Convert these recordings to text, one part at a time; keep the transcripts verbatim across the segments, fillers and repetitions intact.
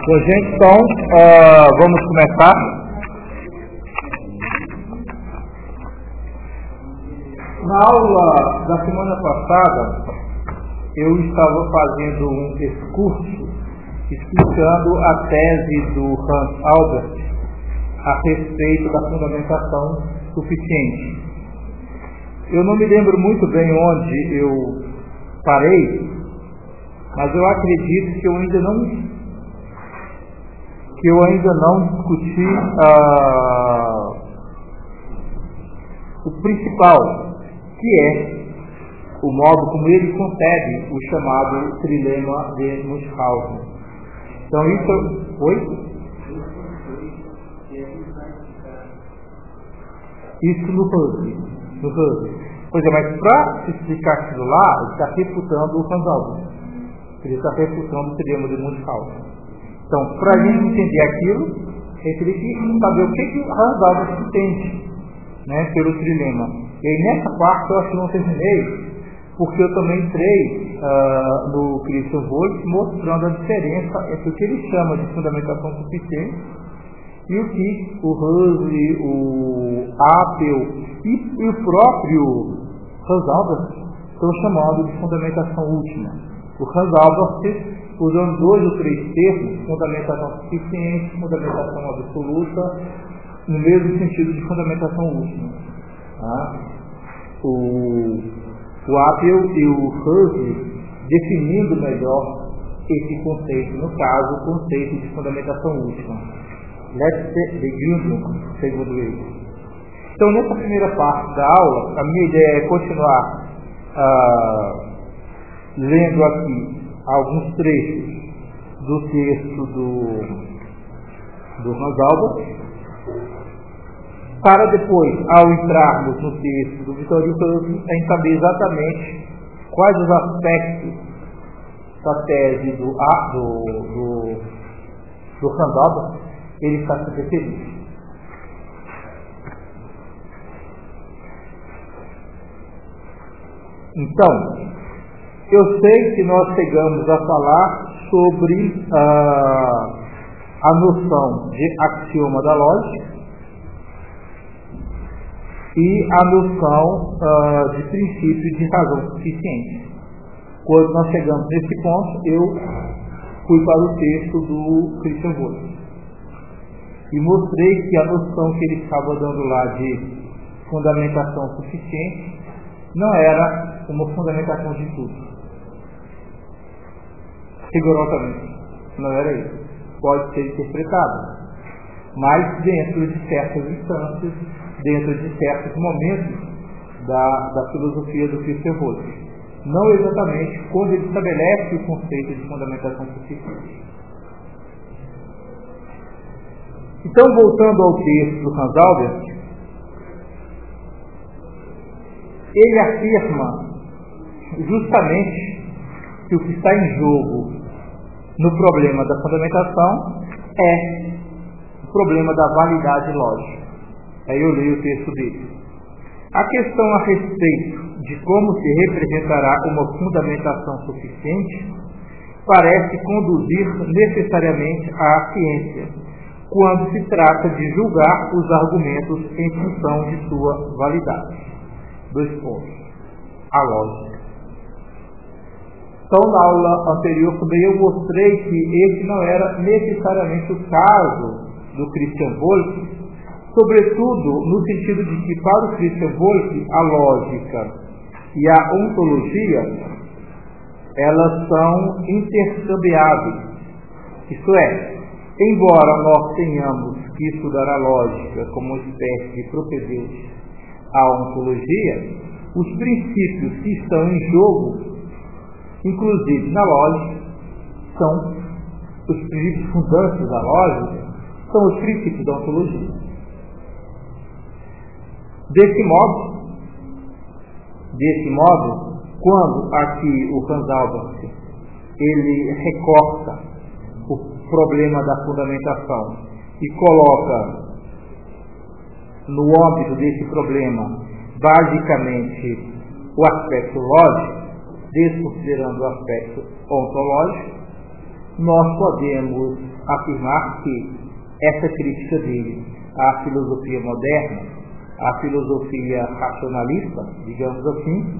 Bom, gente, então, uh, vamos começar. Na aula da semana passada, eu estava fazendo um discurso explicando a tese do Hans Albert a respeito da fundamentação suficiente. Eu não me lembro muito bem onde eu parei, mas eu acredito que eu ainda não que eu ainda não discuti ah, o principal, que é o modo como ele concebe o chamado trilema de Munchausen. Então isso foi isso no Husserl. No Husserl. Pois é, mas para explicar aquilo lá, ele está refutando o Hans Albert. Ele está refutando o trilema de Munchausen. Então, para a gente entender aquilo, a gente teria que saber o que, que o Hans Albert entende, né, pelo trilema. E aí, nessa parte, eu acho que não terminei, porque eu também entrei uh, no Christian Wolff mostrando a diferença entre o que ele chama de fundamentação suficiente e o que o Husserl, o Apel e, e o próprio Hans Albert estão chamando de fundamentação última. O Hans Albert, usando dois ou três termos, fundamentação suficiente, fundamentação absoluta, no mesmo sentido de fundamentação última. Tá? O, o Apel e o Husserl definindo melhor esse conceito, no caso, o conceito de fundamentação última. Letzte Begründung, segundo ele. Então, nessa primeira parte da aula, a minha ideia é continuar ah, lendo aqui alguns trechos do texto do, do Hans Albert, para depois, ao entrarmos no texto do Victor Hugo, a gente saber exatamente quais os aspectos da tese do, do, do, do Hans Albert ele está se referindo. Então, eu sei que nós chegamos a falar sobre uh, a noção de axioma da lógica e a noção uh, de princípio de razão suficiente. Quando nós chegamos nesse ponto, eu fui para o texto do Christian Wolff e mostrei que a noção que ele estava dando lá de fundamentação suficiente não era uma fundamentação de tudo. Rigorosamente, não era isso. Pode ser interpretado, mas dentro de certas instâncias, dentro de certos momentos da, da filosofia do Christian Wolff. Não exatamente quando ele estabelece o conceito de fundamentação suficiente. Então, voltando ao texto do Hans Albert, ele afirma justamente que o que está em jogo no problema da fundamentação é o problema da validade lógica. Aí eu leio o texto dele. A questão a respeito de como se representará uma fundamentação suficiente parece conduzir necessariamente à ciência, quando se trata de julgar os argumentos em função de sua validade. Dois pontos. A lógica. Então, na aula anterior também eu mostrei que esse não era necessariamente o caso do Christian Wolff, sobretudo no sentido de que, para o Christian Wolff, a lógica e a ontologia, elas são intercambiáveis. Isto é, embora nós tenhamos que estudar a lógica como uma espécie de propedêutica à ontologia, os princípios que estão em jogo, inclusive na lógica, são os princípios fundantes da lógica, são os princípios da ontologia. Desse modo, desse modo, quando aqui o Hans Albert ele recorta o problema da fundamentação e coloca no âmbito desse problema basicamente o aspecto lógico, desconsiderando o aspecto ontológico, nós podemos afirmar que essa crítica dele à filosofia moderna, à filosofia racionalista, digamos assim,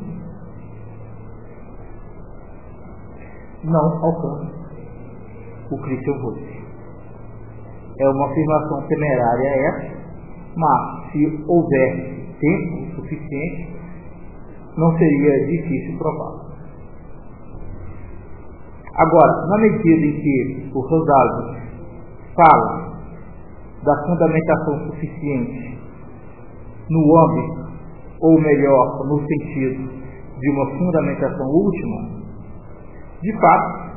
não alcança o Christian Wolff. É uma afirmação temerária essa, mas se houvesse tempo suficiente, não seria difícil provar. Agora, na medida em que o Rosales fala da fundamentação suficiente no âmbito, ou melhor, no sentido de uma fundamentação última, de fato,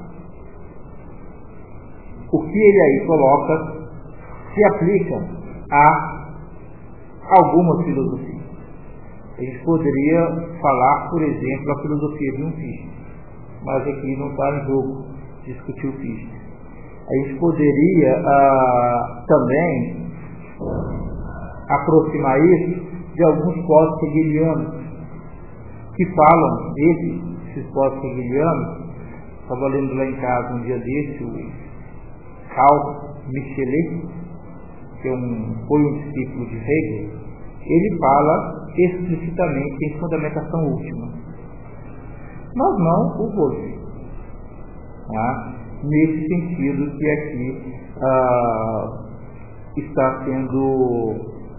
o que ele aí coloca se aplica a algumas filosofias. A gente poderia falar, por exemplo, a filosofia de um Fichte, mas aqui não está em jogo discutir o Fichte. A gente poderia ah, também aproximar isso de alguns pós-hegelianos que falam, esses, esses pós-hegelianos, estava lendo lá em casa um dia desse, o Carl Michelet, que é um, foi um discípulo de Hegel, ele fala explicitamente em fundamentação última. Mas não o Wolff. Tá? Nesse sentido que aqui ah, está sendo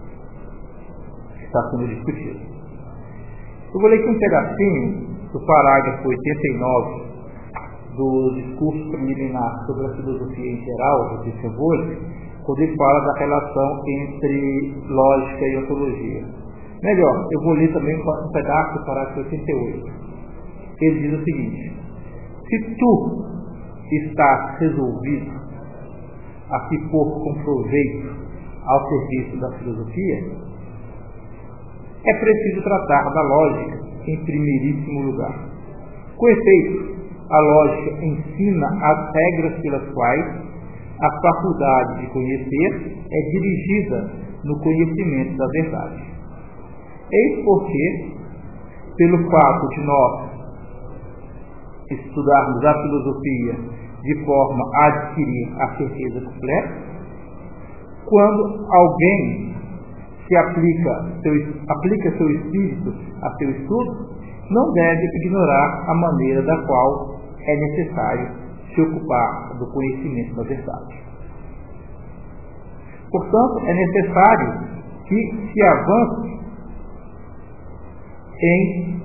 está sendo discutido. Eu vou ler aqui um pedacinho do parágrafo oitenta e nove do discurso preliminar sobre a filosofia em geral do Christian Wolff, quando ele fala da relação entre lógica e ontologia. Melhor, eu vou ler também um pedaço do parágrafo oitenta e oito. Ele diz o seguinte: se tu estás resolvido a se pôr com proveito ao serviço da filosofia, é preciso tratar da lógica em primeiríssimo lugar. Com efeito, a lógica ensina as regras pelas quais a faculdade de conhecer é dirigida no conhecimento da verdade. Eis porque, pelo fato de nós estudarmos a filosofia de forma a adquirir a certeza completa, quando alguém que aplica seu, aplica seu espírito a seu estudo, não deve ignorar a maneira da qual é necessário se ocupar do conhecimento da verdade. Portanto, é necessário que se avance em,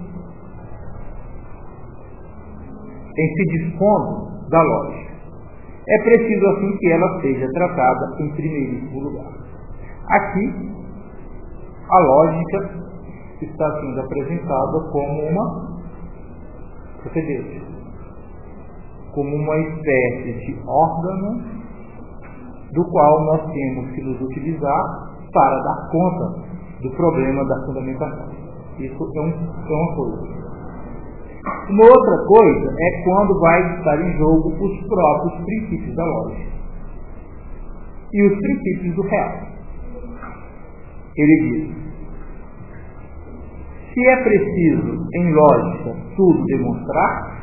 em se dispondo da lógica. É preciso, assim, que ela seja tratada em primeiríssimo lugar. Aqui, a lógica está sendo apresentada como uma procedência, como uma espécie de órgão do qual nós temos que nos utilizar para dar conta do problema da fundamentação. Isso é, um, é uma coisa. Uma outra coisa é quando vai estar em jogo os próprios princípios da lógica e os princípios do real. Ele diz: se é preciso em lógica tudo demonstrar,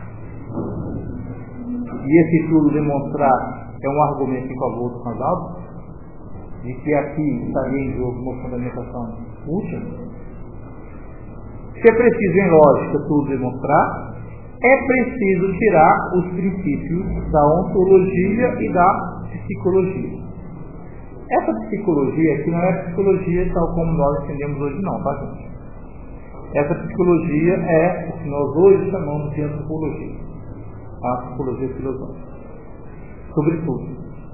e esse tudo demonstrar é um argumento em favor do Rosales, de que aqui estaria em jogo uma fundamentação útil. Se é preciso em lógica tudo demonstrar, é preciso tirar os princípios da ontologia e da psicologia. Essa psicologia aqui não é a psicologia tal como nós entendemos hoje não, tá, gente? Essa psicologia é o que nós hoje chamamos de antropologia, a psicologia filosófica. Sobretudo,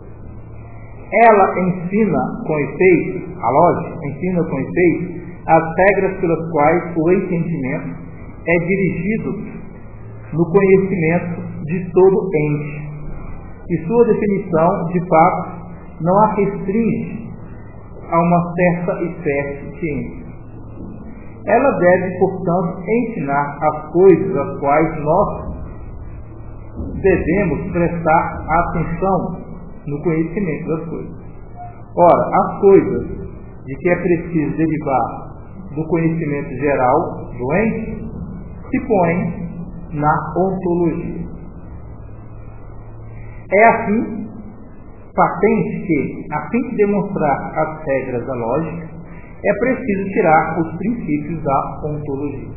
ela ensina com efeito, a lógica ensina com efeito as regras pelas quais o entendimento é dirigido no conhecimento de todo ente, e sua definição, de fato, não a restringe a uma certa espécie de ente. Ela deve, portanto, ensinar as coisas às quais nós devemos prestar atenção no conhecimento das coisas. Ora, as coisas de que é preciso derivar do conhecimento geral do ente se põem na ontologia. É assim, Patente que, a fim de demonstrar as regras da lógica, é preciso tirar os princípios da ontologia.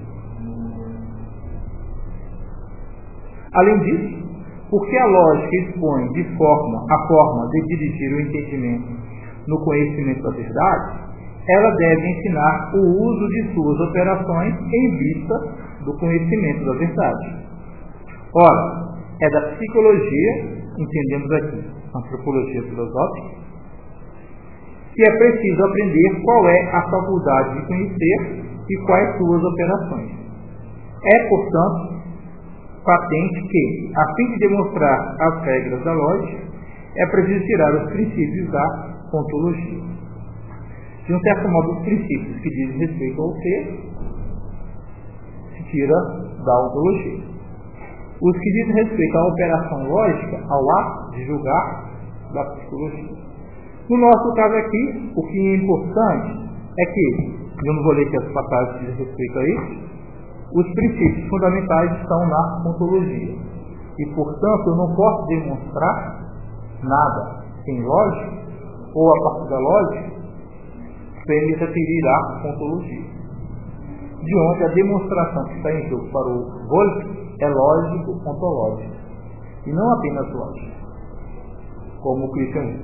Além disso, porque a lógica expõe de forma a forma de dirigir o entendimento no conhecimento da verdade, ela deve ensinar o uso de suas operações em vista do conhecimento da verdade. Ora, é da psicologia, entendemos aqui, antropologia filosófica, que é preciso aprender qual é a faculdade de conhecer e quais suas operações. É, portanto, patente que, a fim de demonstrar as regras da lógica, é preciso tirar os princípios da ontologia. De um certo modo, os princípios que dizem respeito ao ser se tira da ontologia. Os que dizem respeito à operação lógica, ao ato de julgar, da psicologia. No nosso caso aqui, o que é importante é que, eu não vou ler aqui as passagens que dizem respeito a isso, os princípios fundamentais estão na ontologia. E, portanto, eu não posso demonstrar nada sem lógica, ou a partir da lógica, sem me referir à ontologia. De onde a demonstração que está em jogo para o Wolff é lógico-ontológico, e não apenas lógico. Como o Christian,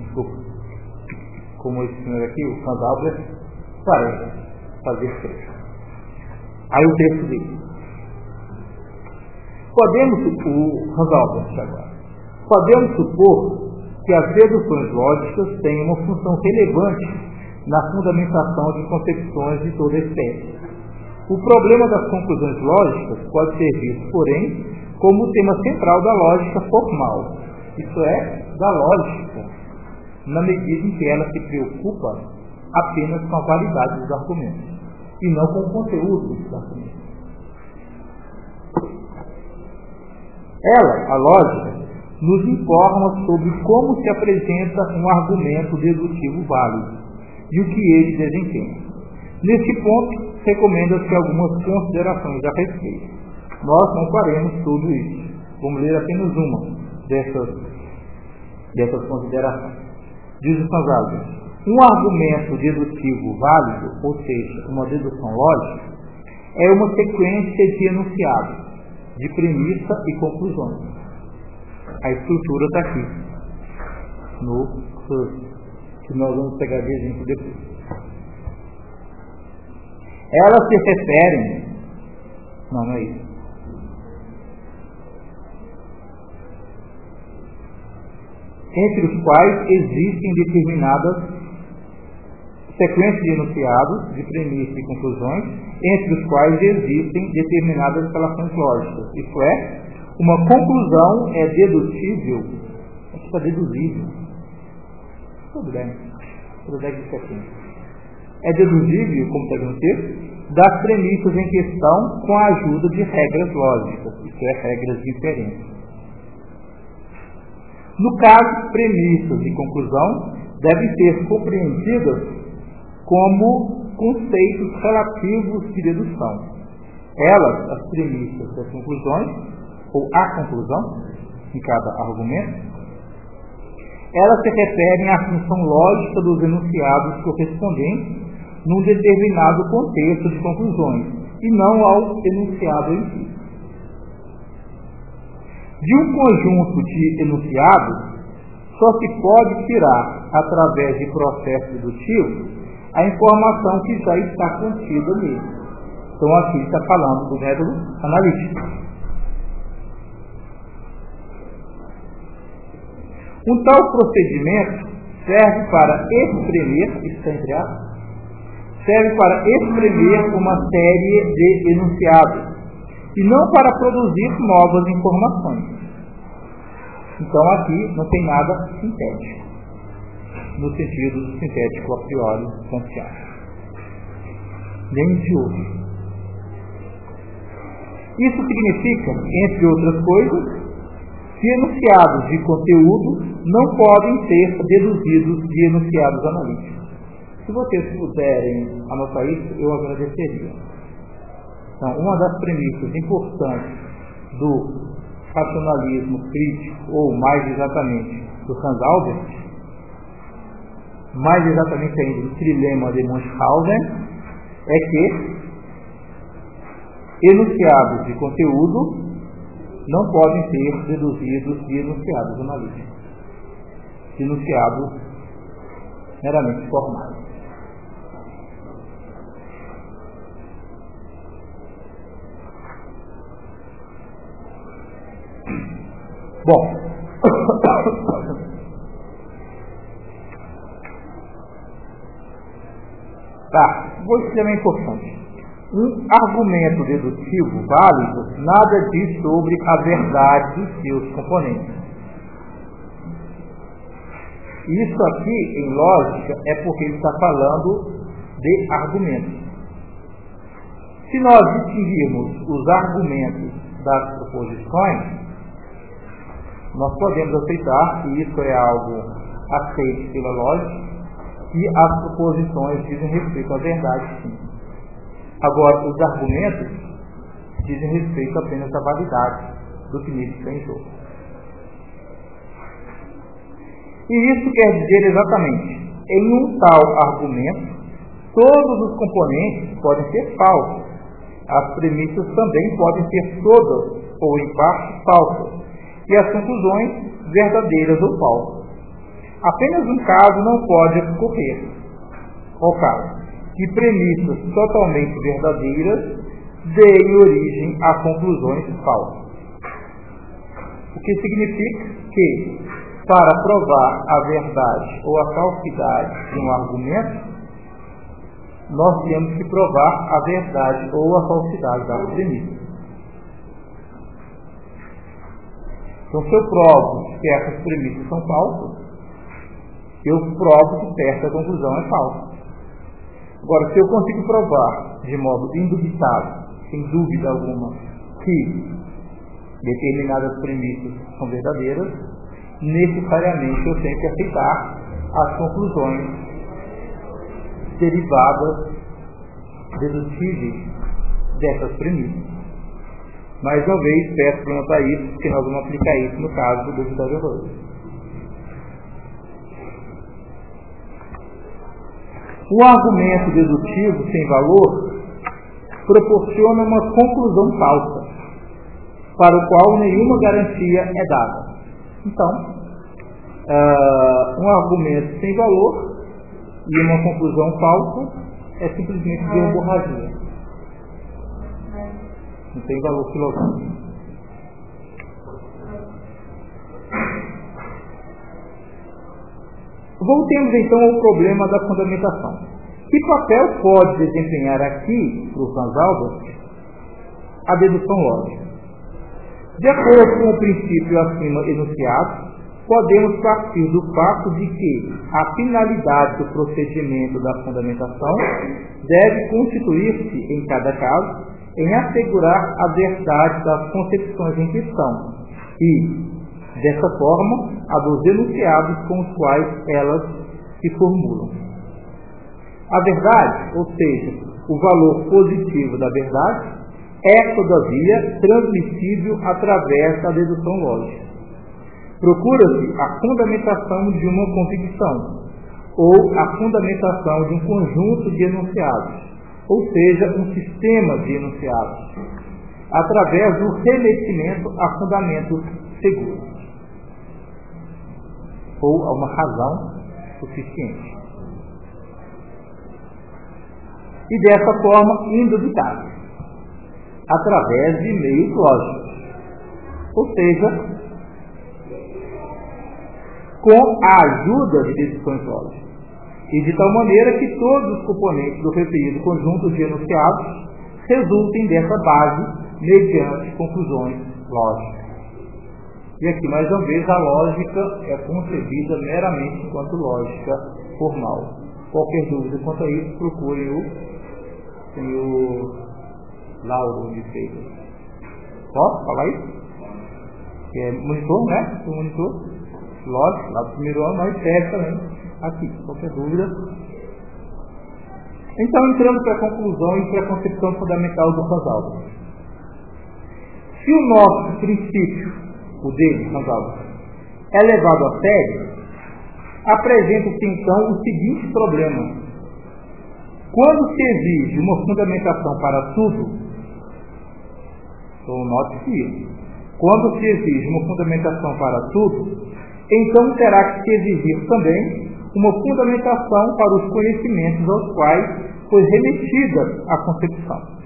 como esse senhor aqui, o Franz Albert, parece fazer texto. Aí o texto dele. Podemos supor, Franz Albert agora, podemos supor que as deduções lógicas têm uma função relevante na fundamentação de concepções de toda espécie. O problema das conclusões lógicas pode ser visto, porém, como o tema central da lógica formal, isso é, da lógica, na medida em que ela se preocupa apenas com a validade dos argumentos, e não com o conteúdo dos argumentos. Ela, a lógica, nos informa sobre como se apresenta um argumento dedutivo válido e o que ele desempenha. Neste ponto, recomenda-se algumas considerações a respeito. Nós não faremos tudo isso. Vamos ler apenas uma dessas, dessas considerações. Diz o Franz Albert: um argumento dedutivo válido, ou seja, uma dedução lógica, é uma sequência de enunciados, de premissa e conclusões. A estrutura está aqui, no curso, que nós vamos pegar de exemplo depois. Elas se referem, não, não é isso. Entre os quais existem determinadas sequências de enunciados, de premissas e conclusões, entre os quais existem determinadas relações lógicas. Isso é, uma conclusão é dedutível, aqui está deduzível. Tudo bem, tudo bem que isso aqui. É deduzível, como está no texto, das premissas em questão com a ajuda de regras lógicas, isso é, regras diferentes. No caso, premissas e conclusão devem ser compreendidas como conceitos relativos de dedução. Elas, as premissas das conclusões, ou a conclusão, em cada argumento, elas se referem à função lógica dos enunciados correspondentes num determinado contexto de conclusões, e não ao enunciado em si. De um conjunto de enunciados, só se pode tirar, através de processo dedutivo, a informação que já está contida nele. Então aqui está falando do método analítico. Um tal procedimento serve para exprimir, isso está entre aspas, serve para exprimir uma série de enunciados, e não para produzir novas informações. Então aqui não tem nada sintético, no sentido do sintético a priori consciente, nem de outro. Isso significa, entre outras coisas, que enunciados de conteúdo não podem ser deduzidos de enunciados analíticos. Se vocês puderem anotar isso, eu agradeceria. Então, uma das premissas importantes do racionalismo crítico, ou mais exatamente, do Franz Albert, mais exatamente ainda do trilema de Munchausen, é que enunciados de conteúdo não podem ser deduzidos de enunciados analíticos, enunciados meramente formais. Bom, tá, vou explicar importante. Um argumento dedutivo válido nada diz sobre a verdade dos seus componentes. Isso aqui, em lógica, é porque ele está falando de argumentos. Se nós distinguirmos os argumentos das proposições, nós podemos aceitar que isso é algo aceito pela lógica e as proposições dizem respeito à verdade, sim. Agora, os argumentos dizem respeito apenas à validade do que nisso tem em jogo. E isso quer dizer exatamente, em um tal argumento, todos os componentes podem ser falsos. As premissas também podem ser todas, ou em parte, falsas. E as conclusões, verdadeiras ou falsas. Apenas um caso não pode ocorrer. O caso que premissas totalmente verdadeiras deem origem a conclusões falsas. O que significa que, para provar a verdade ou a falsidade de um argumento, nós temos que provar a verdade ou a falsidade das premissas. Então, se eu provo que essas premissas são falsas, eu provo que certa conclusão é falsa. Agora, se eu consigo provar de modo indubitável, sem dúvida alguma, que determinadas premissas são verdadeiras, necessariamente eu tenho que aceitar as conclusões derivadas, dedutíveis dessas premissas. Mais uma vez, peço para notar isso, porque nós vamos aplicar isso no caso do dúvida de valor. O argumento dedutivo sem valor proporciona uma conclusão falsa, para o qual nenhuma garantia é dada. Então, uh, um argumento sem valor e uma conclusão falsa é simplesmente verborragia. Não tem valor filosófico. Voltemos então ao problema da fundamentação. Que papel pode desempenhar aqui, para o Franz Albert, a dedução lógica? De acordo com o princípio acima enunciado, podemos partir do fato de que a finalidade do procedimento da fundamentação deve constituir-se, em cada caso, em assegurar a verdade das concepções em questão e, dessa forma, a dos enunciados com os quais elas se formulam. A verdade, ou seja, o valor positivo da verdade, é, todavia, transmissível através da dedução lógica. Procura-se a fundamentação de uma convicção, ou a fundamentação de um conjunto de enunciados, ou seja, um sistema de enunciados, através do remetimento a fundamentos seguros, ou a uma razão suficiente. E dessa forma, indubitável, através de meios lógicos, ou seja, com a ajuda de deduções lógicas, e de tal maneira que todos os componentes do referido conjunto de enunciados resultem dessa base mediante conclusões lógicas. E aqui, mais uma vez, a lógica é concebida meramente enquanto lógica formal. Qualquer dúvida quanto a isso, procure o senhor Lauro de Freitas. Posso falar isso? Que é monitor, né? O monitor. Lógico, lá do primeiro ano, mas serve também aqui. Qualquer dúvida. Então, entrando para a conclusão e para a concepção fundamental do Franz Albert. Se o nosso princípio, o dele, Franz Albert, é levado a sério, apresenta-se então o seguinte problema. Quando se exige uma fundamentação para tudo, então note que quando se exige uma fundamentação para tudo, então terá que se exigir também uma fundamentação para os conhecimentos aos quais foi remetida a concepção.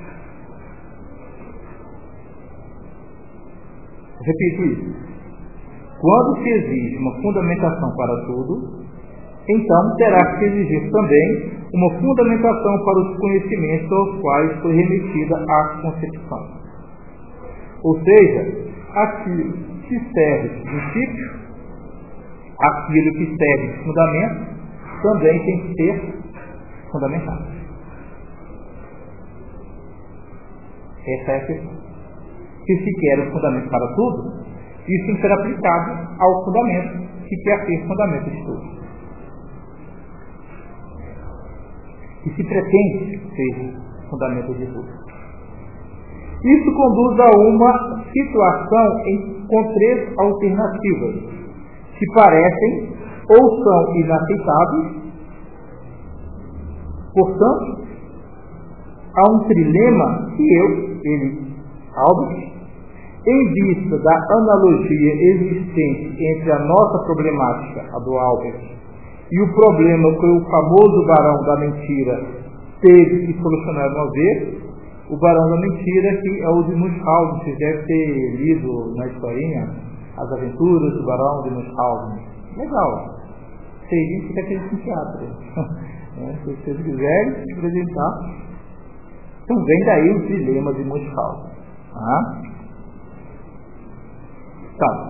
Repito isso. Quando se exige uma fundamentação para tudo, então terá que se exigir também uma fundamentação para os conhecimentos aos quais foi remetida a concepção. Ou seja, aquilo que serve de princípio, aquilo que serve de fundamento, também tem que ser fundamentado. Essa é a questão. Se se quer o fundamento para tudo, isso tem que ser aplicado ao fundamento, que quer ser fundamento de tudo. E se pretende ser fundamento de tudo. Isso conduz a uma situação em, com três alternativas, que parecem ou são inaceitáveis, portanto, há um trilema que eu, ele, Albert, em vista da analogia existente entre a nossa problemática, a do Albert, e o problema que o famoso Barão da Mentira teve que solucionar uma vez, o Barão da Mentira, que é o de Munchausen, você deve ter lido na historinha As Aventuras do Barão de Munchausen. Legal. Seria que fica aquele em teatro. É, se vocês quiserem se apresentar. Então vem daí o dilema de Munchausen. Tá? Então,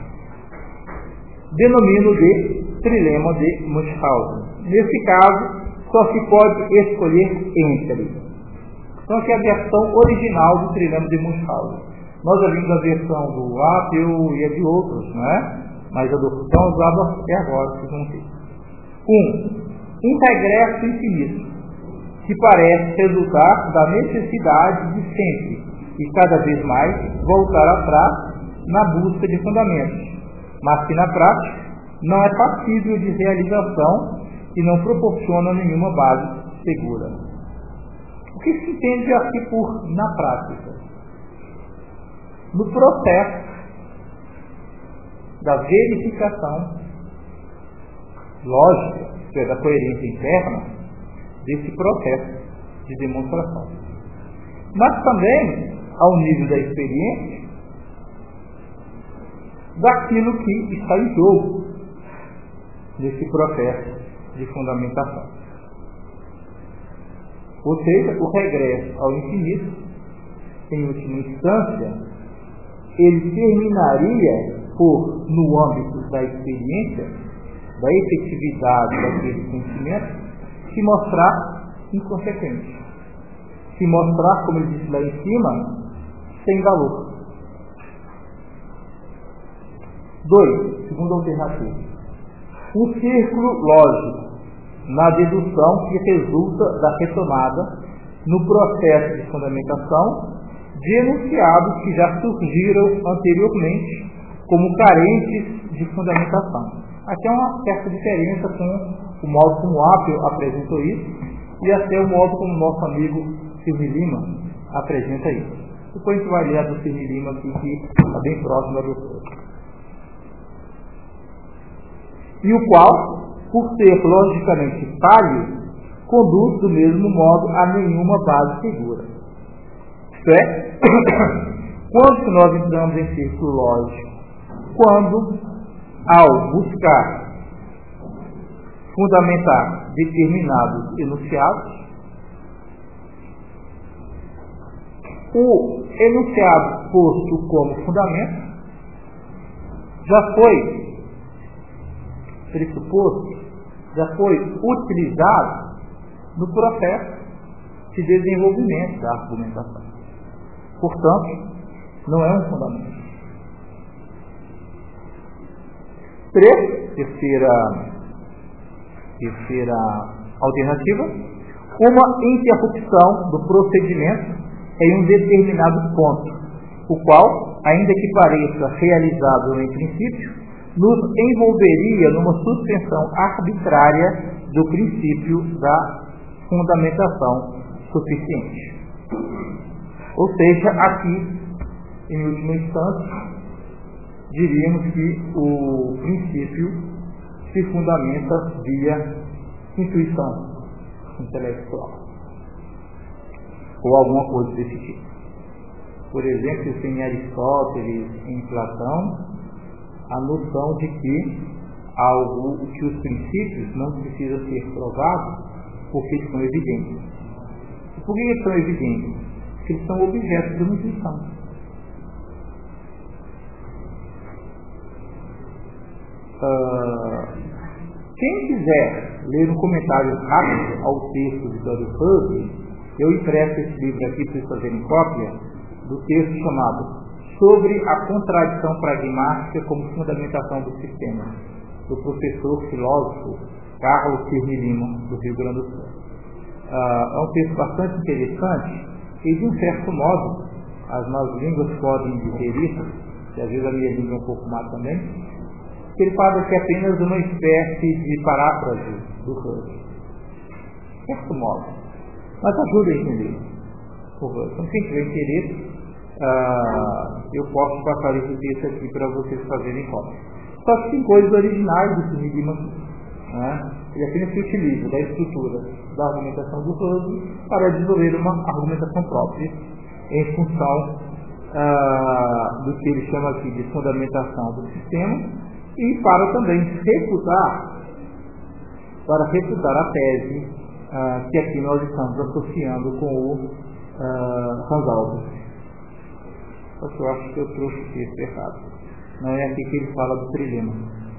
denomino de trilema de Munchausen. Nesse caso, só se pode escolher entre. Então, aqui é a versão original do trilema de Munchausen. Nós já vimos a versão do Apel e a de outros, não é? Mas a do Foucault usava até agora, vocês vão ver. Um, um regresso infinito, que parece resultar da necessidade de sempre e cada vez mais voltar atrás na busca de fundamentos, mas que na prática não é passível de realização e não proporciona nenhuma base segura. O que se entende aqui por na prática? No processo da verificação lógica, que é da coerência interna, desse processo de demonstração. Mas também, ao nível da experiência, daquilo que está em jogo nesse processo de fundamentação. Ou seja, o regresso ao infinito, em última instância, ele terminaria por, no âmbito da experiência, da efetividade daquele conhecimento, se mostrar inconsequente. Se mostrar, como ele disse lá em cima, sem valor. Dois, segunda alternativa. Um círculo lógico na dedução que resulta da retomada no processo de fundamentação de enunciados que já surgiram anteriormente como carentes de fundamentação. Aqui é uma certa diferença com o modo como o Apel apresentou isso e até o modo como o nosso amigo Silvio Lima apresenta isso. Depois a gente vai ler a do Silvio Lima aqui, que está bem próximo da doutora. E o qual, por ser logicamente falho, conduz do mesmo modo a nenhuma base segura. Isto é, quando nós entramos em círculo lógico, quando, ao buscar fundamentar determinados enunciados, o enunciado posto como fundamento já foi pressuposto, já foi utilizado no processo de desenvolvimento da argumentação. Portanto, não é um fundamento. Três, terceira, terceira alternativa, uma interrupção do procedimento em um determinado ponto, o qual, ainda que pareça realizável em princípio, nos envolveria numa suspensão arbitrária do princípio da fundamentação suficiente. Ou seja, aqui, em última instância, diríamos que o princípio se fundamenta via intuição intelectual ou alguma coisa desse tipo. Por exemplo, tem em Aristóteles, em Platão, a noção de que algo, que os princípios não precisam ser provados porque eles são evidentes. E por que eles são evidentes? Porque eles são objetos de uma intuição. Uh, quem quiser ler um comentário rápido ao texto de Dorian Husserl, eu empresto esse livro aqui para vocês fazerem cópia do texto chamado Sobre a Contradição Pragmática como Fundamentação do Sistema, do professor filósofo Carlos Cirne Lima, do Rio Grande do Sul. Uh, é um texto bastante interessante e, de um certo modo, as nossas línguas podem dizer isso, e às vezes a minha língua é um pouco má também, que ele fala que é apenas uma espécie de paráfrase do Husserl. De certo modo. Mas ajuda a entender o Husserl. Então, quem tiver interesse, uh, eu posso passar esse texto aqui para vocês fazerem cópia. Só que tem coisas originais do Cirne Lima, né? Ele apenas se utiliza da estrutura da argumentação do Husserl para desenvolver uma argumentação própria em função uh, do que ele chama aqui de fundamentação do sistema, e para também refutar, para refutar a tese uh, que aqui nós estamos associando com o uh, Hans Albers. Só que eu acho que eu trouxe o texto errado. Não é aqui que ele fala do trilema.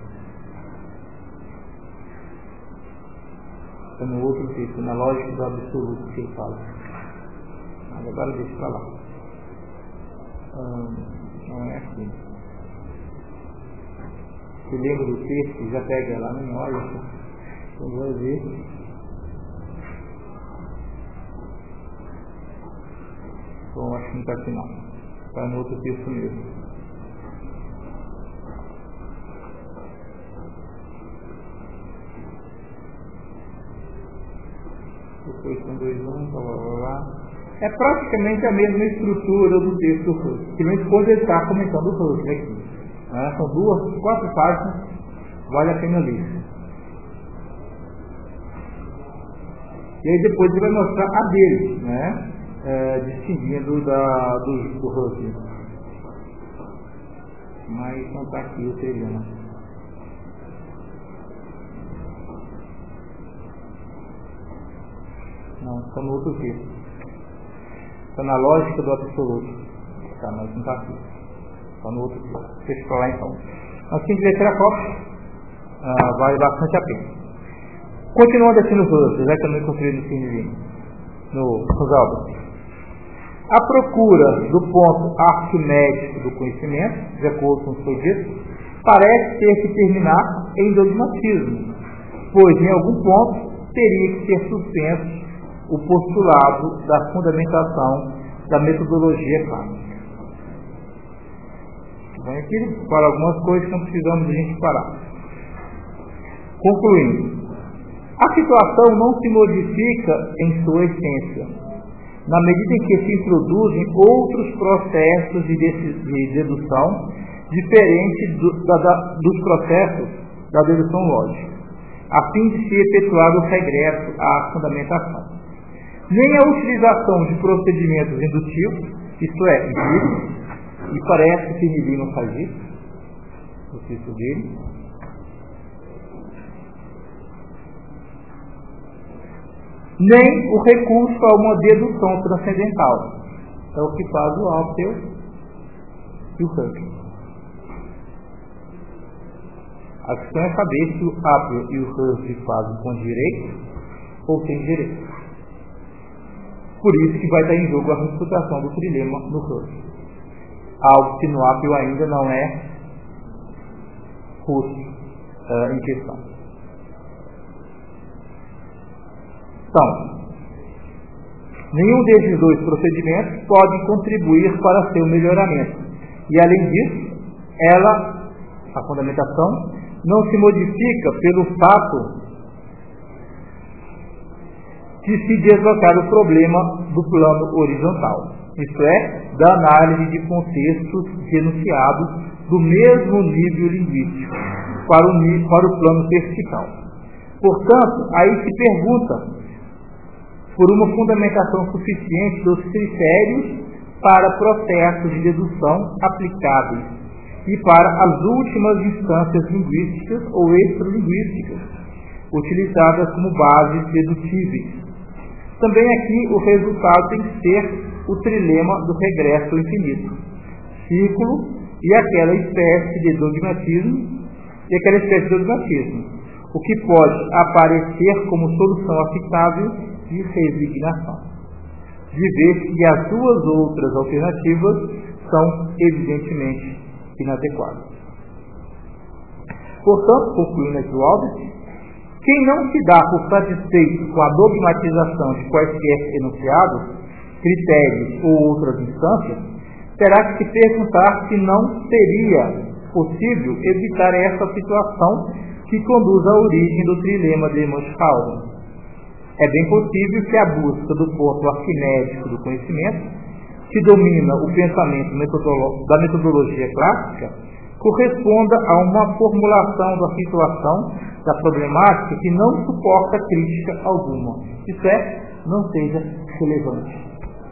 É no outro texto, na lógica do absoluto que ele fala. Mas agora deixa para lá. Hum, não é aqui. Se lembra do texto, já pega lá, nem olha, então vai ver. Bom, acho que não está aqui não. Está no outro texto mesmo. Depois com dois um, blá blá blá blá. É praticamente a mesma estrutura do texto do Husserl, que mesmo quando ele está comentando o Husserl aqui. Né? São duas, quatro páginas, vale a pena ler. E aí depois ele vai mostrar a dele, né? É, distinguindo da, do, do Husserl. Mas não está aqui o trilhão. Não, está no outro texto. Está na lógica do absoluto. Tá, mas não está aqui. Está no outro texto. Deixa eu falar então. Mas quem quiser tirar cópia, ah, vale bastante a pena. Continuando aqui no Husserl, já que eu não encontrei no fim no Husserl. A procura do ponto arquimédico do conhecimento, de acordo com o que foi dito, parece ter que terminar em dogmatismo, pois em algum ponto teria que ser suspenso o postulado da fundamentação da metodologia clássica. Então aqui ele fala algumas coisas que não precisamos de a gente parar. Concluindo, a situação não se modifica em sua essência, na medida em que se introduzem outros processos de, de dedução diferentes do, da, da, dos processos da dedução lógica, a fim de se efetuar o regresso à fundamentação. Nem a utilização de procedimentos indutivos, isto é, empíricos, e parece que Cirne Lima faz isso, no texto dele, nem o recurso a uma dedução transcendental. É o que faz o Alter e o Husserl. A questão é saber se o Alter e o Husserl fazem com direito ou sem direito. Por isso que vai estar em jogo a refutação do trilema no Husserl. Algo que no Apio ainda não é Husserl uh, em questão. Então, nenhum desses dois procedimentos pode contribuir para seu melhoramento. E além disso, ela A fundamentação não se modifica pelo fato de se deslocar o problema do plano horizontal, isto é, da análise de contextos enunciados do mesmo nível linguístico para o, para o plano vertical. Portanto, aí se pergunta por uma fundamentação suficiente dos critérios para processos de dedução aplicáveis e para as últimas instâncias linguísticas ou extralinguísticas, utilizadas como bases dedutíveis. Também aqui o resultado tem que ser o trilema do regresso ao infinito, círculo e aquela espécie de dogmatismo, e aquela espécie de dogmatismo, o que pode aparecer como solução aceitável de resignação, de vez que as duas outras alternativas são evidentemente inadequadas. Portanto, concluindo aqui o Albert, quem não se dá por satisfeito com a dogmatização de quaisquer enunciados, critérios ou outras instâncias, terá que se perguntar se não seria possível evitar essa situação que conduz à origem do trilema de Munchausen. É bem possível que a busca do ponto arquimédico do conhecimento, que domina o pensamento metodolo- da metodologia clássica, corresponda a uma formulação da situação da problemática que não suporta crítica alguma, isto é, não seja relevante.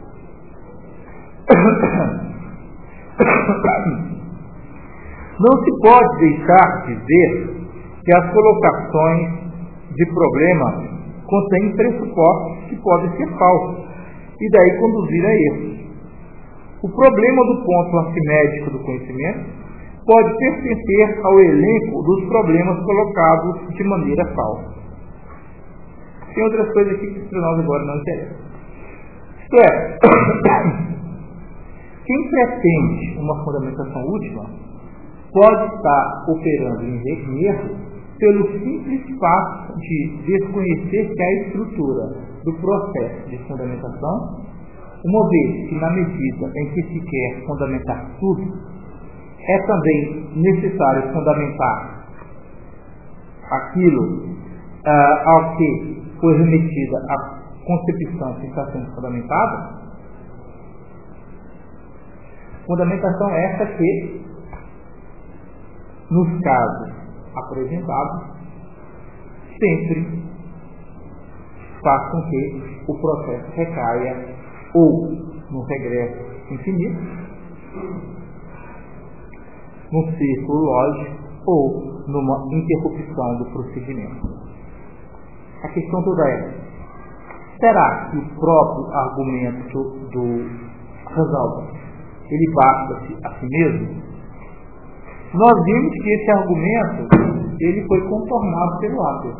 Não se pode deixar de ver que as colocações de problema contêm pressupostos que podem ser falsos e daí conduzir a erros. O problema do ponto arquimédico do conhecimento pode pertencer ao elenco dos problemas colocados de maneira falsa. Tem outras coisas aqui que para nós agora não interessam. Isto é, quem pretende uma fundamentação última pode estar operando em erro pelo simples fato de desconhecer que a estrutura do processo de fundamentação, uma vez que na medida em que se quer fundamentar tudo, é também necessário fundamentar aquilo uh, ao que foi remetida a concepção que está sendo fundamentada. Fundamentação essa que, nos casos apresentados, sempre faz com que o processo recaia ou no regresso infinito, num círculo lógico ou numa interrupção do procedimento. A questão toda é: será que o próprio argumento do Rasalba ele basta-se a si mesmo? Nós vimos que esse argumento ele foi contornado pelo Apel.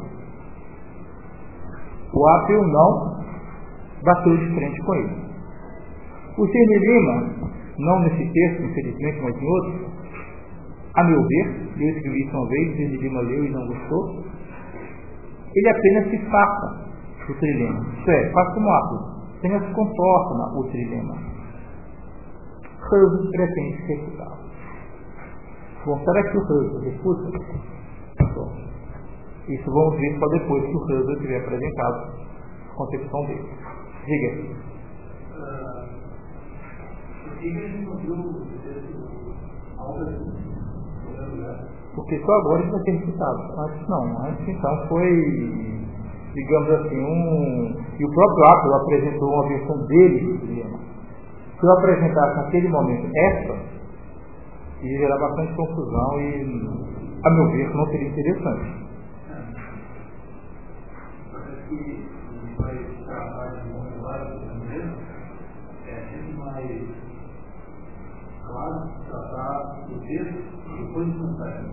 O Apel não bateu de frente com ele. O Cirne Lima, não nesse texto, infelizmente, mas em outro, a meu ver, eu escrevi isso uma vez, o Cirne Lima leu e não gostou, ele apenas se faça o trilema. Isto é, faz como Apel, apenas contorna o trilema. Husserl pretende refutá-lo. Bom, será que o Husserl refuta? Bom, isso vamos ver só depois que o Husserl tiver apresentado a concepção dele. Diga. Porque só agora ele vai ter refutado. Antes não. Antes então foi, digamos assim, um... E o próprio Apel apresentou uma versão dele do problema. Se eu apresentasse naquele momento essa, ia gerar bastante confusão e, a meu ver, não seria interessante. Claro, tratar o texto depois de contar.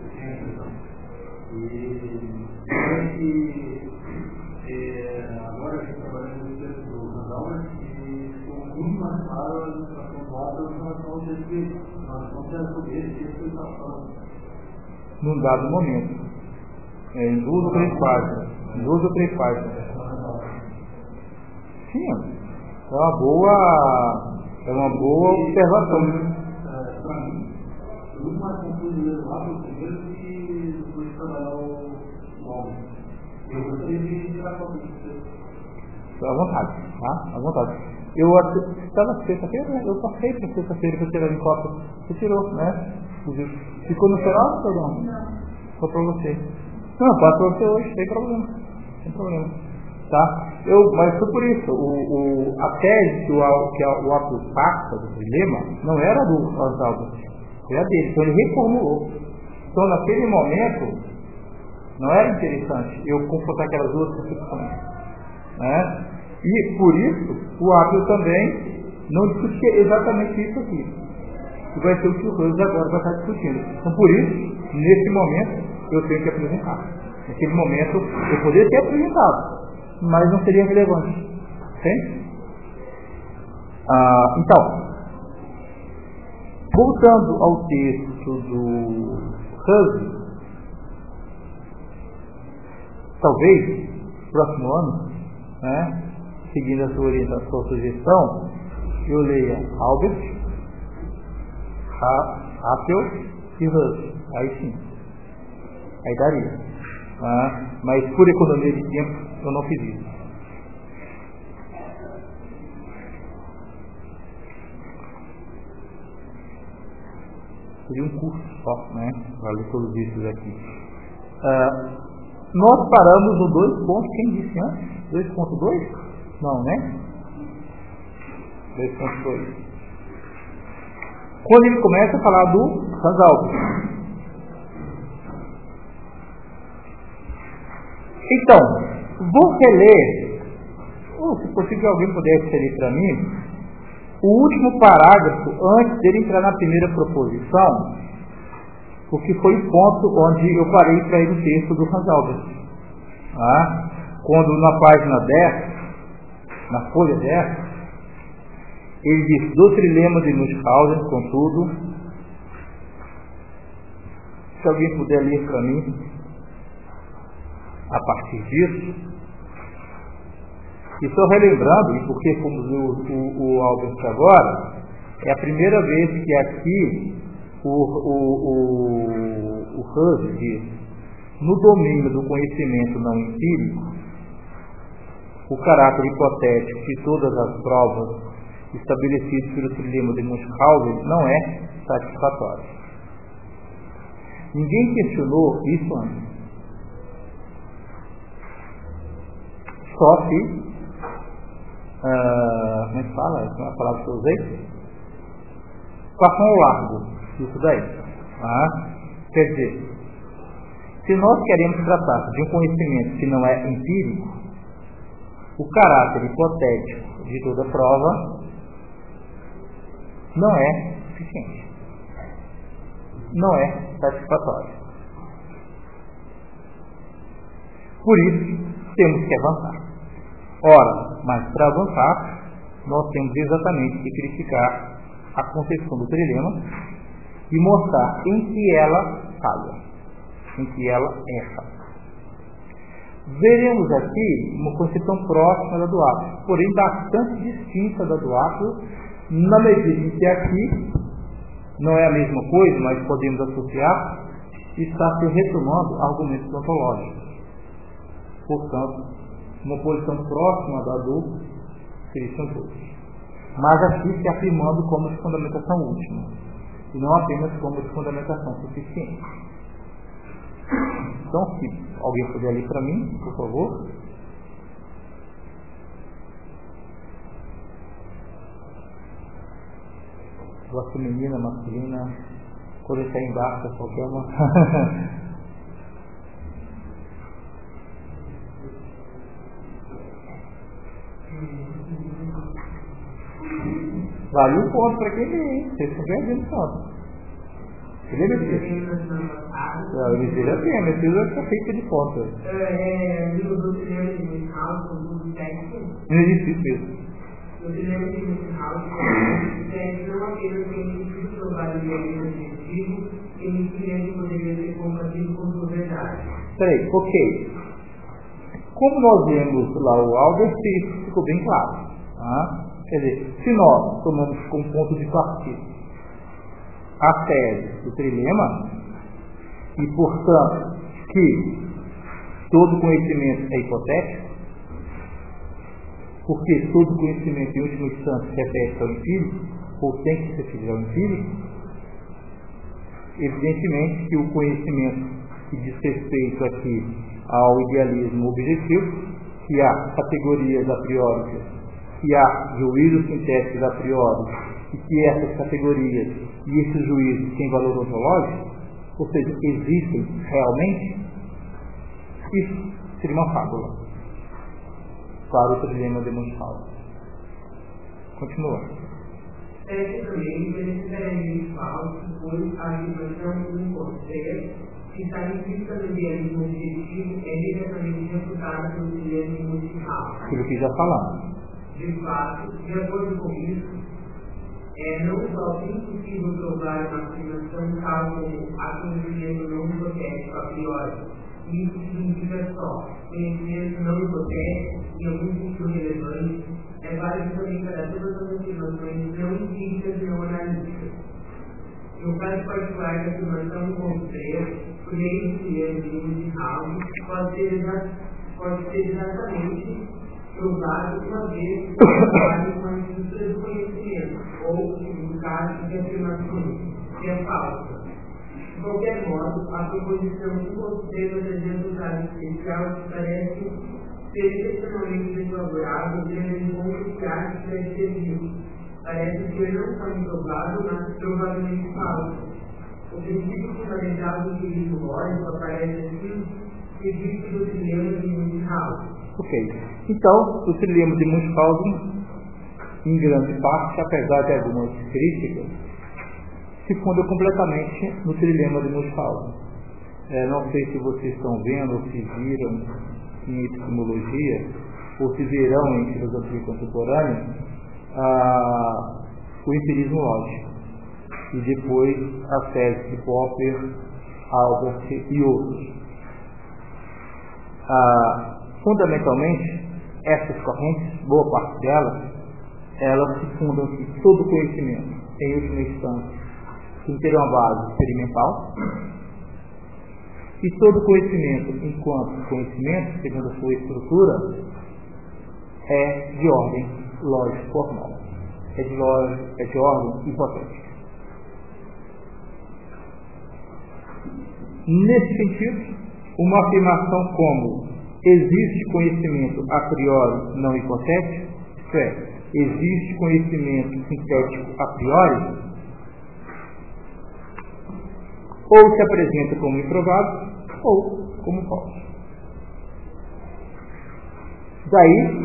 E que agora a gente trabalhando no texto do Randall, e ficou muito mais claro a pontuada em relação ao texto que nós vamos ter poder de texto que está falando. Num dado momento, é, em duas ou três páginas, em duas ou três páginas. Sim, é uma boa, é uma boa observação. Para mim, muito mais confuso primeiro lá, o primeiro que depois trabalhar o nome. Eu gostaria de tirar a cópia de você. À vontade, tá? À vontade. Eu estava sexta-feira, né? Eu passei para sexta-feira para tirar em cópia. Você tirou, né? Ficou no final ou não? Não. Só para você. Não, passo para você hoje, sem problema. Sem problema. Tá? Eu, mas foi por isso. O, o, a tese que o, que o Apple passa do dilema não era do Oswaldo, era dele. Então ele reformulou. Então naquele momento não era interessante eu confrontar aquelas duas concepções. Né? E por isso o Apple também não discutia exatamente isso aqui. Que vai ser o que o Rose agora vai estar discutindo. Então por isso, nesse momento, eu tenho que apresentar. Naquele momento eu poderia ter apresentado, mas não seria relevante. Entende? Ah, então, voltando ao texto do Rose, talvez, próximo ano, né, seguindo a sua orientação, sua sugestão, eu leia Albert, Apple e Rose. Aí sim. Aí daria. Ah, mas por economia de tempo, eu não fiz isso. Seria um curso só, né? Para ler todos esses aqui. Ah, nós paramos no dois ponto, quem disse antes? dois ponto dois? Não, né? dois ponto dois. Quando ele começa a falar do Hans. Então, vou reler, ou se possível alguém pudesse ler para mim, o último parágrafo antes dele entrar na primeira proposição, porque foi o ponto onde eu parei para ir no texto do Hans Albert. Ah, quando na página dez, na folha dez, ele diz: do trilema de Munchausen, contudo, se alguém puder ler para mim, a partir disso, e só relembrando, e porque fomos o, o, o Albert agora, é a primeira vez que aqui o, o, o, o Hus diz: no domínio do conhecimento não empírico, o caráter hipotético de todas as provas estabelecidas pelo trilema de Munchausen não é satisfatório. Ninguém questionou isso antes. Só se, uh, como é que fala? Essa é uma palavra que eu usei? Passam ao largo, isso daí. Ah, quer dizer, se nós queremos tratar de um conhecimento que não é empírico, o caráter hipotético de toda prova não é suficiente. Não é satisfatório. Por isso, temos que avançar. Ora, mas para avançar, nós temos exatamente que verificar a concepção do trilema e mostrar em que ela falha, em que ela erra. Veremos aqui uma concepção próxima da do Apple, porém bastante distinta da do Apple, na medida em que aqui não é a mesma coisa, mas podemos associar, está se retomando argumentos ontológicos. Portanto, uma posição próxima da do Christian Wolff, mas aqui se afirmando como de fundamentação última, e não apenas como de fundamentação suficiente. Então, se alguém puder ler para mim, por favor. Gosto de menina, masculina, quando está embaixo, qualquer uma. Vale um ponto para quem lê, hein? Vocês estão perdendo ponto. Ele é Messias. O Messias é bem, o Messias vai ficar feito de ponto. É, no do cinema de Munchausen, do técnico. Isso, isso mesmo. No cinema de Munchausen, o técnico não apenas tem sido provado de algum objetivo, e isso mesmo poderia ser compatível com sua verdade. Peraí, ok. Como nós vemos lá o Albert, isso ficou bem claro. Tá? Quer dizer, se nós tomamos como ponto de partida a tese do trilema, e, portanto, que todo conhecimento é hipotético, porque todo conhecimento, em última instância, repete ao empírico, ou tem que se referir ao empírico. Evidentemente que o conhecimento que diz respeito aqui ao idealismo objetivo, que há categorias a priori, que há juízos sintéticos a priori, e que essas categorias e esses juízos têm valor ontológico, ou seja, existem realmente, isso seria uma fábula para o trilema de Munchausen. Continua. É também necessariamente falso, pois a afirmação do encontreiro, que está implícita no idealismo objetivo, é imediatamente refutada pelo idealismo multiral. Aquilo que já falamos. De fato, de acordo com isso, é não só impossível provar uma afirmação tal como a conhecimento não hipotético a priori. Isso significa só conhecimento não hipotético em algum sentido relevante, é válido também para todas as afirmações não empíricas e não analíticas. No caso particular da afirmação concreta, por meio do dilema de Raul, pode ser, pode ser exatamente provado uma vez provado com a estrutura do conhecimento, ou, no caso de afirmação que é falsa. De qualquer modo, a proposição de conselho de resultado especial parece ser excepcionalmente desfavorável tendo em conta que acha que deve ser visto. Parece ser não só improvável, mas provavelmente falso. O princípio fundamental do empirismo lógico aparece assim, seguido do trilema de Munchausen. Ok. Então, o trilema de Munchausen, em grande parte, apesar de algumas críticas, se funda completamente no trilema de Munchausen. É, não sei se vocês estão vendo ou se viram em epistemologia, ou se verão em filosofia contemporânea, ah, o empirismo lógico. E depois a tese de Popper, Albert e outros. Ah, fundamentalmente, essas correntes, boa parte delas, elas se fundam em todo conhecimento, em última instância, tem que ter uma base experimental, e todo conhecimento, enquanto conhecimento, segundo a sua estrutura, é de ordem lógico-formal, é de, lógico, é de ordem hipotética. Nesse sentido, uma afirmação como existe conhecimento a priori não hipotético, isto é, existe conhecimento sintético a priori, ou se apresenta como improvável, ou como falso. Daí,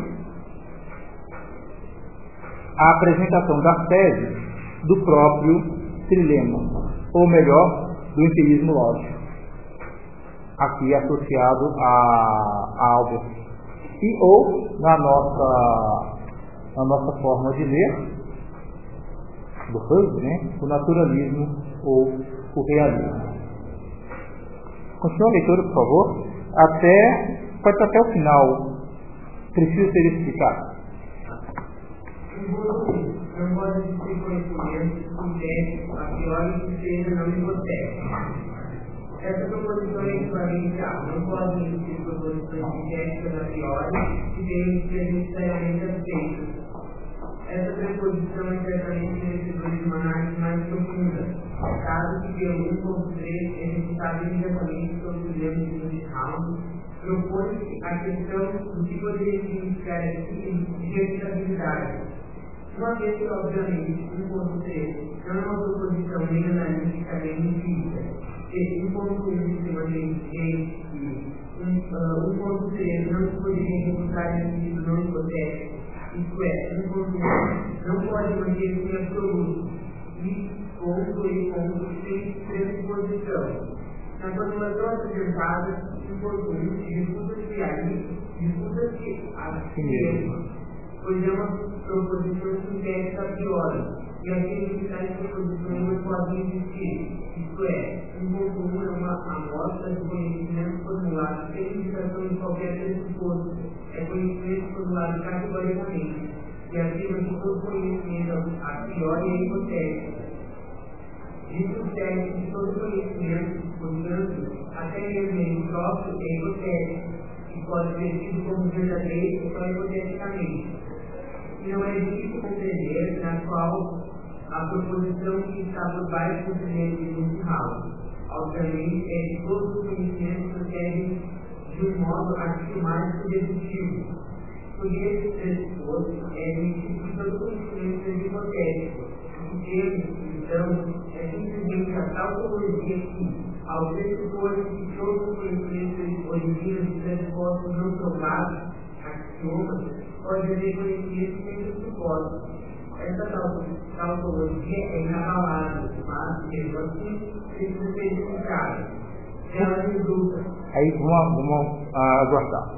a apresentação da tese do próprio trilema, ou melhor, do empirismo lógico, aqui associado a, a Albert, e ou na nossa, na nossa forma de ler, do Husserl, né, o naturalismo ou o realismo. Continua a leitura, por favor, até, pode até o final, precisa ser explicado. Não pode existir conhecimento sintético a priori que seja não hipotético. Essa proposição é equivalente a não pode existir proposições sintéticas a priori que tenham que ser necessariamente aceitas. Essa preposição é certamente merecedora de uma análise mais profunda, caso que pelo um ponto três executado imediatamente sobre o dilema de Munchausen, propõe-se a questão do que poderia significar aqui de evitabilidade. Uma vez que, obviamente, um ponto três não é uma proposição nem analítica nem empírica, que um ponto um se mantém vigente e um ponto três não se poderia resultar em sentido não hipotético, isto é, um ponto um não pode manter-se em absoluto, e ponto e ponto sem pressuposição. Na formulação apresentada, um ponto um disputa-se aí, disputa-se a si mesma, pois é uma proposição sintética a priori, e aqueles que tais proposições não podem existir, isto é, um ponto um é uma amostra de conhecimento formulado sem indicação de qualquer pressuposto, é conhecimento formulado categoricamente, e afirma que todo conhecimento a priori é hipotético. Isso segue que todo conhecimento, Portanto, até mesmo ele próprio é hipotético, e pode ser tido como verdadeiro só hipoteticamente. E não é difícil compreender na qual a proposição que está por baixo do primeiro segundo ralo, obviamente, é de todos os conhecimentos que servem de um modo axiomático dedutivo. Por esse pressuposto, é admitido que todo conhecimento seja hipotético. O que temos, então, é simplesmente a tal topologia que, ao pressupor que todos os conhecimentos originam de pressupostos não provados, axiomas, pode haver conhecimento sem pressupostos. Essa tautologia é inabalável, mas, mesmo assim, precisa ser explicada. Ela resulta. Aí vamos, vamos ah, aguardar.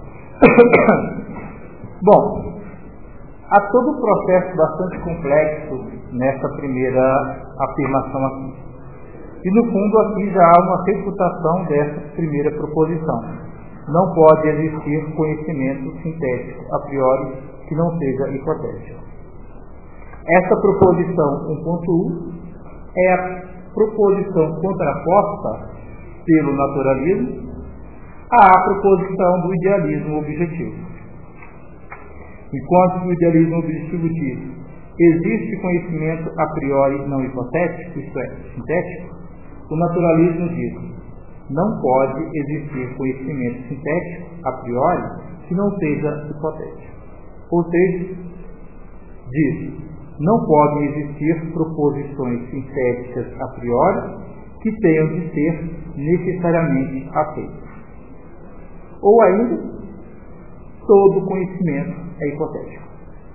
Bom, há todo um processo bastante complexo nessa primeira afirmação aqui. E no fundo aqui já há uma refutação dessa primeira proposição. Não pode existir conhecimento sintético a priori que não seja hipotético. Essa proposição um ponto um é a proposição contraposta pelo naturalismo à proposição do idealismo objetivo. Enquanto o idealismo objetivo diz existe conhecimento a priori não hipotético, isto é, sintético, o naturalismo diz não pode existir conhecimento sintético a priori que não seja hipotético. Ou seja, diz não podem existir proposições sintéticas a priori que tenham de ser necessariamente aceitas. Ou ainda, todo conhecimento é hipotético.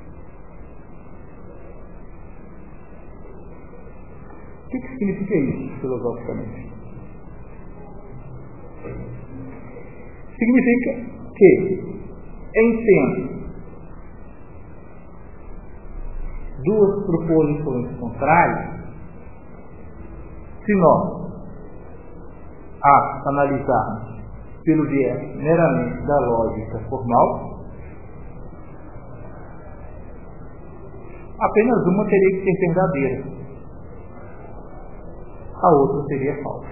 O que, que significa isso, filosoficamente? Significa que, em sendo duas proposições contrárias, se nós a analisarmos pelo viés meramente da lógica formal, apenas uma teria que ser verdadeira, a outra seria falsa.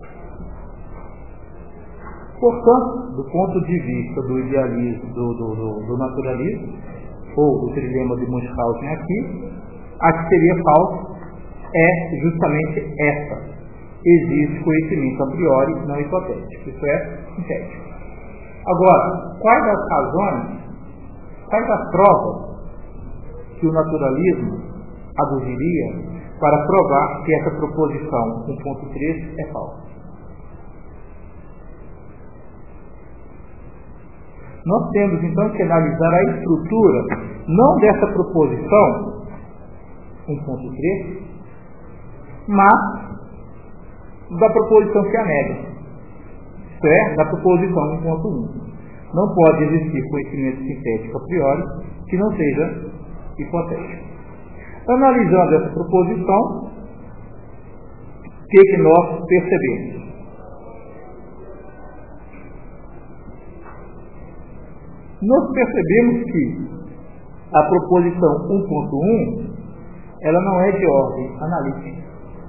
Portanto, do ponto de vista do idealismo, do, do, do, do naturalismo, ou do trilema de Munchausen aqui, a que seria falsa é justamente essa. Existe conhecimento a priori não hipotético, isso é sintético. Agora, quais as razões, quais as provas que o naturalismo aduziria para provar que essa proposição um ponto três é falsa? Nós temos então que analisar a estrutura, não dessa proposição um ponto três, mas da proposição que a nega. Isto é, da proposição um ponto um. Não pode existir conhecimento sintético a priori que não seja hipotético. Analisando essa proposição, o que, que nós percebemos? Nós percebemos que a proposição um ponto um ela não é de ordem analítica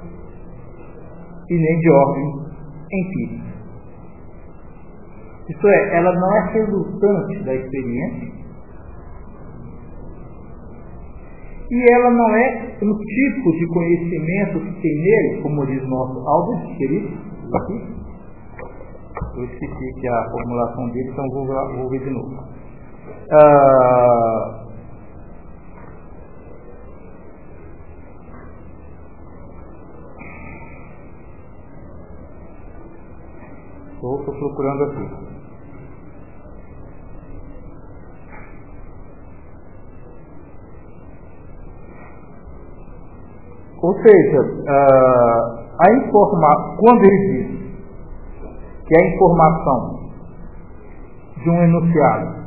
e nem de ordem empírica. Isto é, ela não é resultante da experiência e ela não é um tipo de conhecimento que tem nele, como diz nosso Albert, querido, aqui. Eu esqueci que a formulação dele, então vou, vou ver de novo. Ah, estou procurando aqui. Ou seja, uh, a informa- quando ele diz que a informação de um enunciado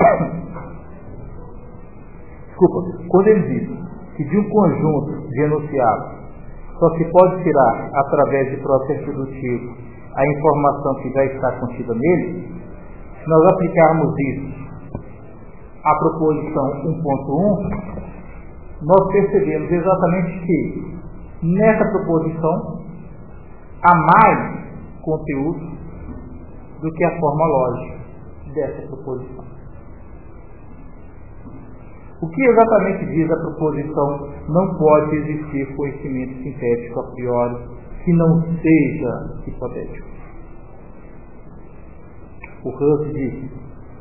desculpa, quando ele diz que de um conjunto de enunciados só se pode tirar através de processo dedutivo a informação que já está contida nele, se nós aplicarmos isso à proposição um ponto um, nós percebemos exatamente que nessa proposição há mais conteúdo do que a forma lógica dessa proposição. O que exatamente diz a proposição não pode existir conhecimento sintético a priori que não seja hipotético? O Huss diz: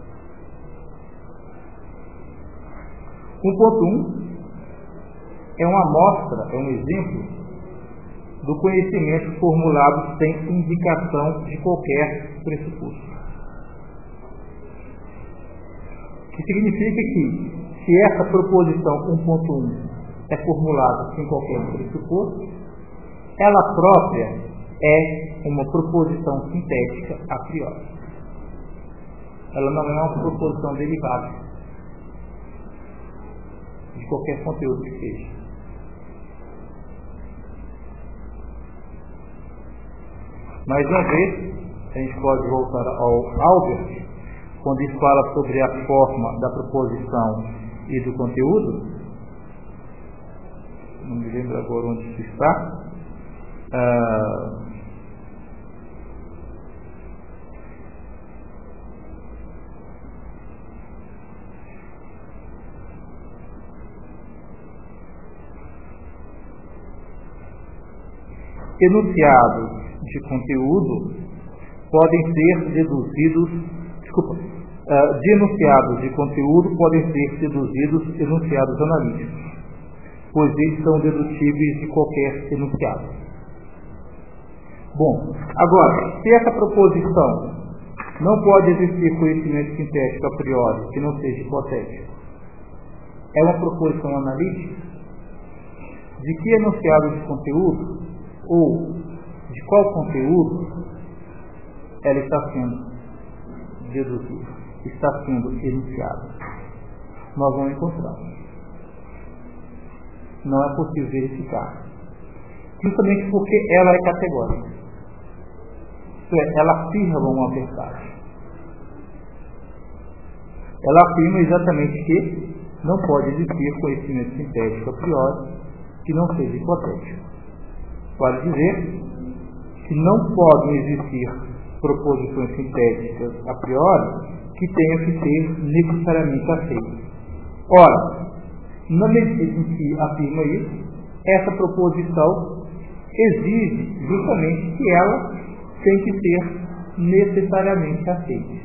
um ponto um é uma amostra, é um exemplo do conhecimento formulado sem indicação de qualquer pressuposto. Que significa que, se essa proposição um ponto um é formulada sem qualquer pressuposto, ela própria é uma proposição sintética a priori. Ela não é uma proposição derivada de qualquer conteúdo que seja. Mais uma vez, a gente pode voltar ao Albert, quando ele fala sobre a forma da proposição e do conteúdo. Não me lembro agora onde isso está. Ah, enunciados de conteúdo podem ser deduzidos, desculpa, uh, de enunciados de conteúdo podem ser deduzidos enunciados analíticos, pois eles são dedutíveis de qualquer enunciado. Bom, agora, se essa proposição não pode existir conhecimento sintético a priori que não seja hipotético, é uma proposição analítica, de que enunciado de conteúdo ou de qual conteúdo ela está sendo deduzida, está sendo enunciada? Nós não encontramos. Não é possível verificar. Justamente porque ela é categórica. Isto é, ela afirma uma verdade. Ela afirma exatamente que não pode existir conhecimento sintético a priori que não seja hipotético. Vale dizer que não podem existir proposições sintéticas a priori que tenham que ser necessariamente aceitas. Ora, na medida em que afirma isso, essa proposição exige justamente que ela tem que ser necessariamente aceita.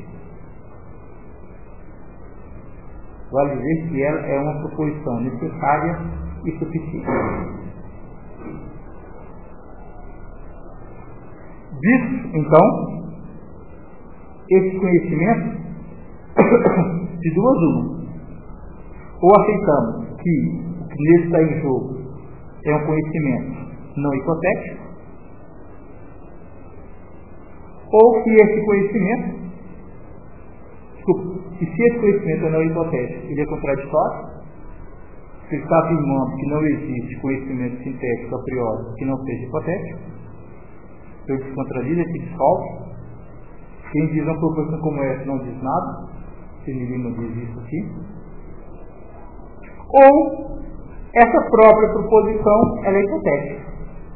Vale dizer que ela é uma proposição necessária e suficiente. Visto, então, esse conhecimento, de duas uma, ou aceitamos que o que nele está em jogo é um conhecimento não hipotético, ou que esse conhecimento, desculpa, que se esse conhecimento é não hipotético, ele é contraditório, se ele está afirmando que não existe conhecimento sintético a priori que não seja hipotético, ele se contradiz, ele se desfalca. Quem diz uma proposição como essa não diz nada, se ninguém não diz isso aqui. Ou essa própria proposição ela é hipotética.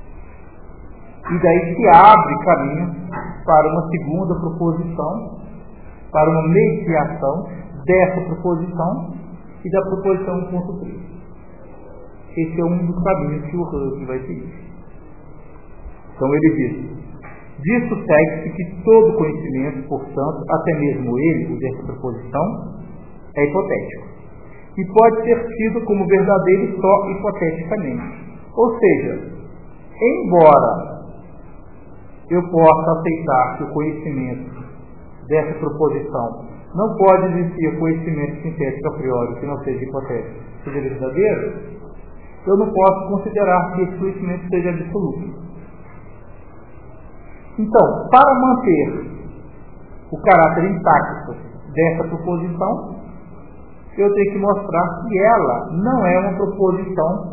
E daí se abre caminho para uma segunda proposição, para uma mediação dessa proposição e da proposição um ponto três. Esse é um dos caminhos que o Huss vai seguir. Então ele diz: disso segue-se que todo conhecimento, portanto, até mesmo ele, o dessa proposição, é hipotético. E pode ser tido como verdadeiro só hipoteticamente. Ou seja, embora eu possa aceitar que o conhecimento dessa proposição não pode existir conhecimento sintético a priori que não seja hipotético, seja verdadeiro, eu não posso considerar que esse conhecimento seja absoluto. Então, para manter o caráter intacto dessa proposição, eu tenho que mostrar que ela não é uma proposição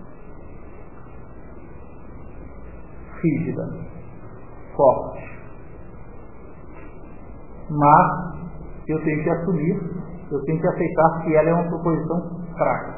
rígida, forte. Mas eu tenho que assumir, eu tenho que aceitar que ela é uma proposição fraca.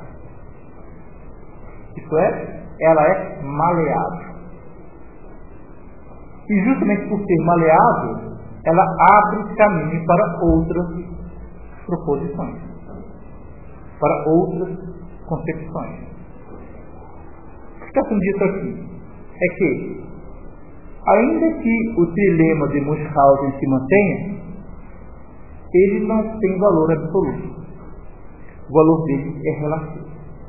Isto é, ela é maleável. E justamente por ser maleável, ela abre caminho para outras proposições, para outras concepções. O que está sendo dito aqui é que, ainda que o trilema de Munchausen se mantenha, ele não tem valor absoluto. O valor dele é relativo.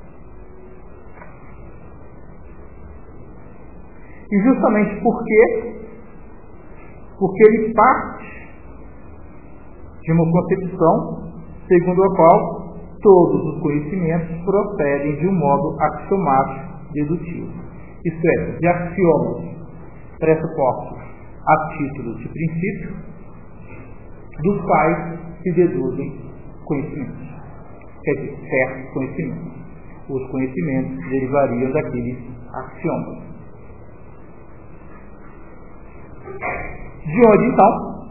E justamente por quê? Porque ele parte de uma concepção segundo a qual todos os conhecimentos procedem de um modo axiomático dedutivo. Isto é, de axiomas pressupostos a título de princípio, dos quais se deduzem conhecimentos. Quer dizer, certos conhecimentos. Os conhecimentos derivariam daqueles axiomas. De onde, então,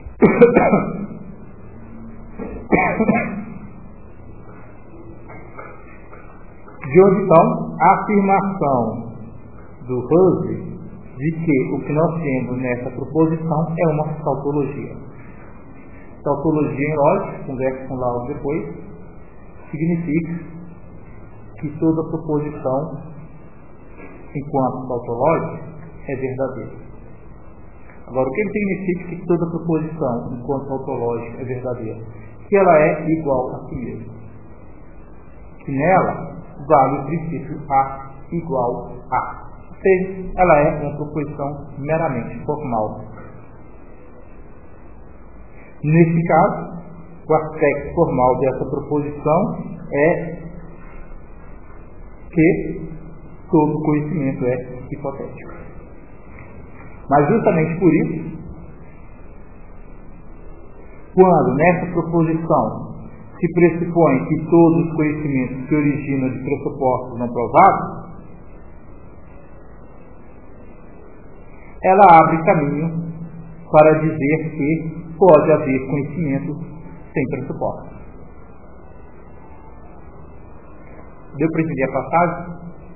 de onde, então, a afirmação do Husserl de que o que nós temos nessa proposição é uma tautologia. Tautologia em lógica, conversa com Lauro depois, significa que toda proposição, enquanto tautológica, é verdadeira. Agora, o que ele significa que toda proposição, enquanto tautológica, é verdadeira? Que ela é igual a si mesma. Que nela vale o princípio A igual a. Ou seja, ela é uma proposição meramente formal. Nesse caso, o aspecto formal dessa proposição é que todo conhecimento é hipotético. Mas justamente por isso, quando nessa proposição se pressupõe que todos os conhecimentos se originam de pressupostos não provados, ela abre caminho para dizer que pode haver conhecimento sem pressupostos. Deu para entender a passagem?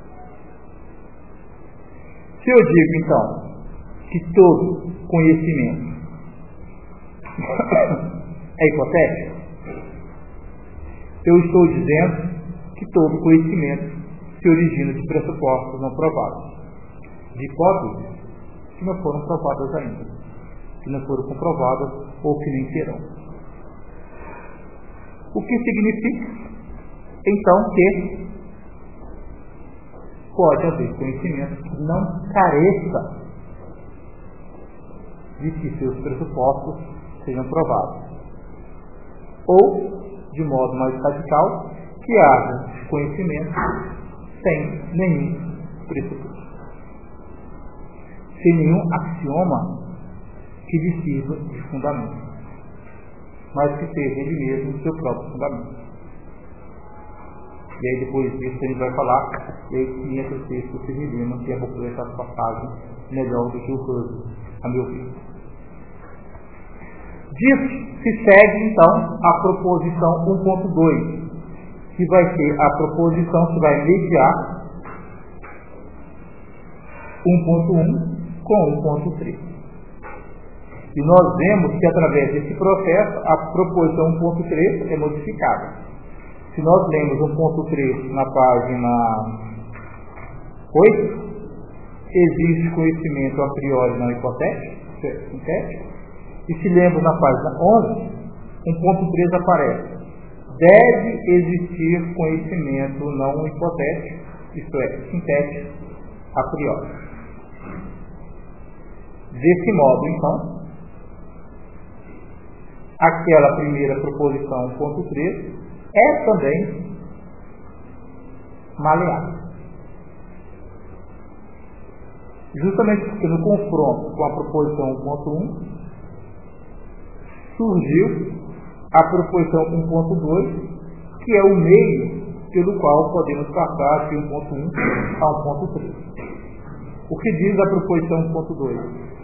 Se eu digo, então, que todo conhecimento é hipotético, eu estou dizendo que todo conhecimento se origina de pressupostos não provados, de hipóteses que não foram provadas ainda, que não foram comprovadas ou que nem serão. O que significa, então, que pode haver conhecimento que não careça de que seus pressupostos sejam provados. Ou, de modo mais radical, que haja conhecimento sem nenhum pressuposto. Sem nenhum axioma que lhe sirva de fundamento, mas que seja ele mesmo o seu próprio fundamento. E aí depois disso a gente vai falar, e aí que entra o texto que se rima, que é para essa passagem melhor do que o Husserl, a meu ver. Disso se segue, então, a proposição um ponto dois, que vai ser a proposição que vai mediar um ponto um com um ponto três. E nós vemos que, através desse processo, a proposição um ponto três é modificada. Se nós lemos um ponto três na página oito, existe conhecimento a priori não hipotético, sintético. E se lemos na página onze, um ponto três aparece. Deve existir conhecimento não hipotético, isto é, sintético, a priori. Desse modo, então, aquela primeira proposição um ponto três é também maleável. Justamente porque no confronto com a proposição um ponto um, surgiu a proposição um ponto dois, que é o meio pelo qual podemos passar de um ponto um a um ponto três. O que diz a proposição um ponto dois?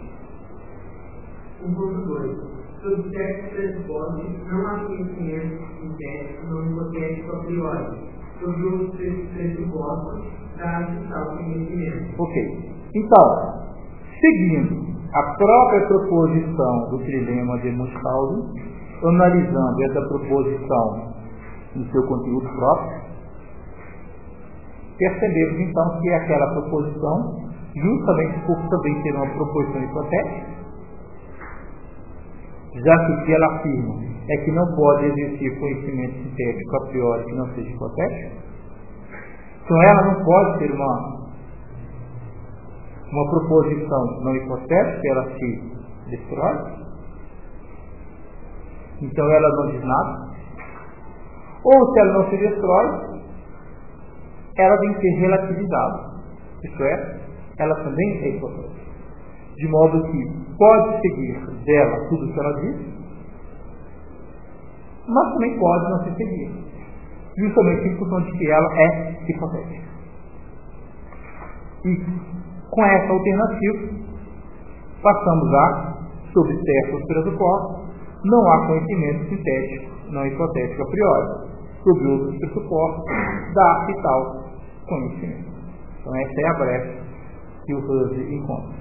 um ponto dois. Sobre certos pressupostos, não há conhecimento sintético não hipotético a priori. Sobre os pressupostos, dá-se tal conhecimento. Ok. Então, seguindo a própria proposição do trilema de Munchausen, analisando essa proposição no seu conteúdo próprio, percebemos então que aquela proposição, justamente por também ter uma proposição hipotética, já que o que ela afirma é que não pode existir conhecimento sintético a priori que não seja hipotético, então ela não pode ter uma, uma proposição não hipotética, ela se destrói, então ela não diz nada, ou se ela não se destrói, ela tem que ser relativizada, isto é, ela também é hipotética, de modo que pode seguir dela tudo o que ela diz, mas também pode não se seguir, justamente em função de que ela é hipotética. E com essa alternativa, passamos a, sob certos pressupostos, não há conhecimento sintético não hipotético a priori. Sob outros pressupostos, dá-se tal conhecimento. Então essa é a brecha que o Husserl encontra.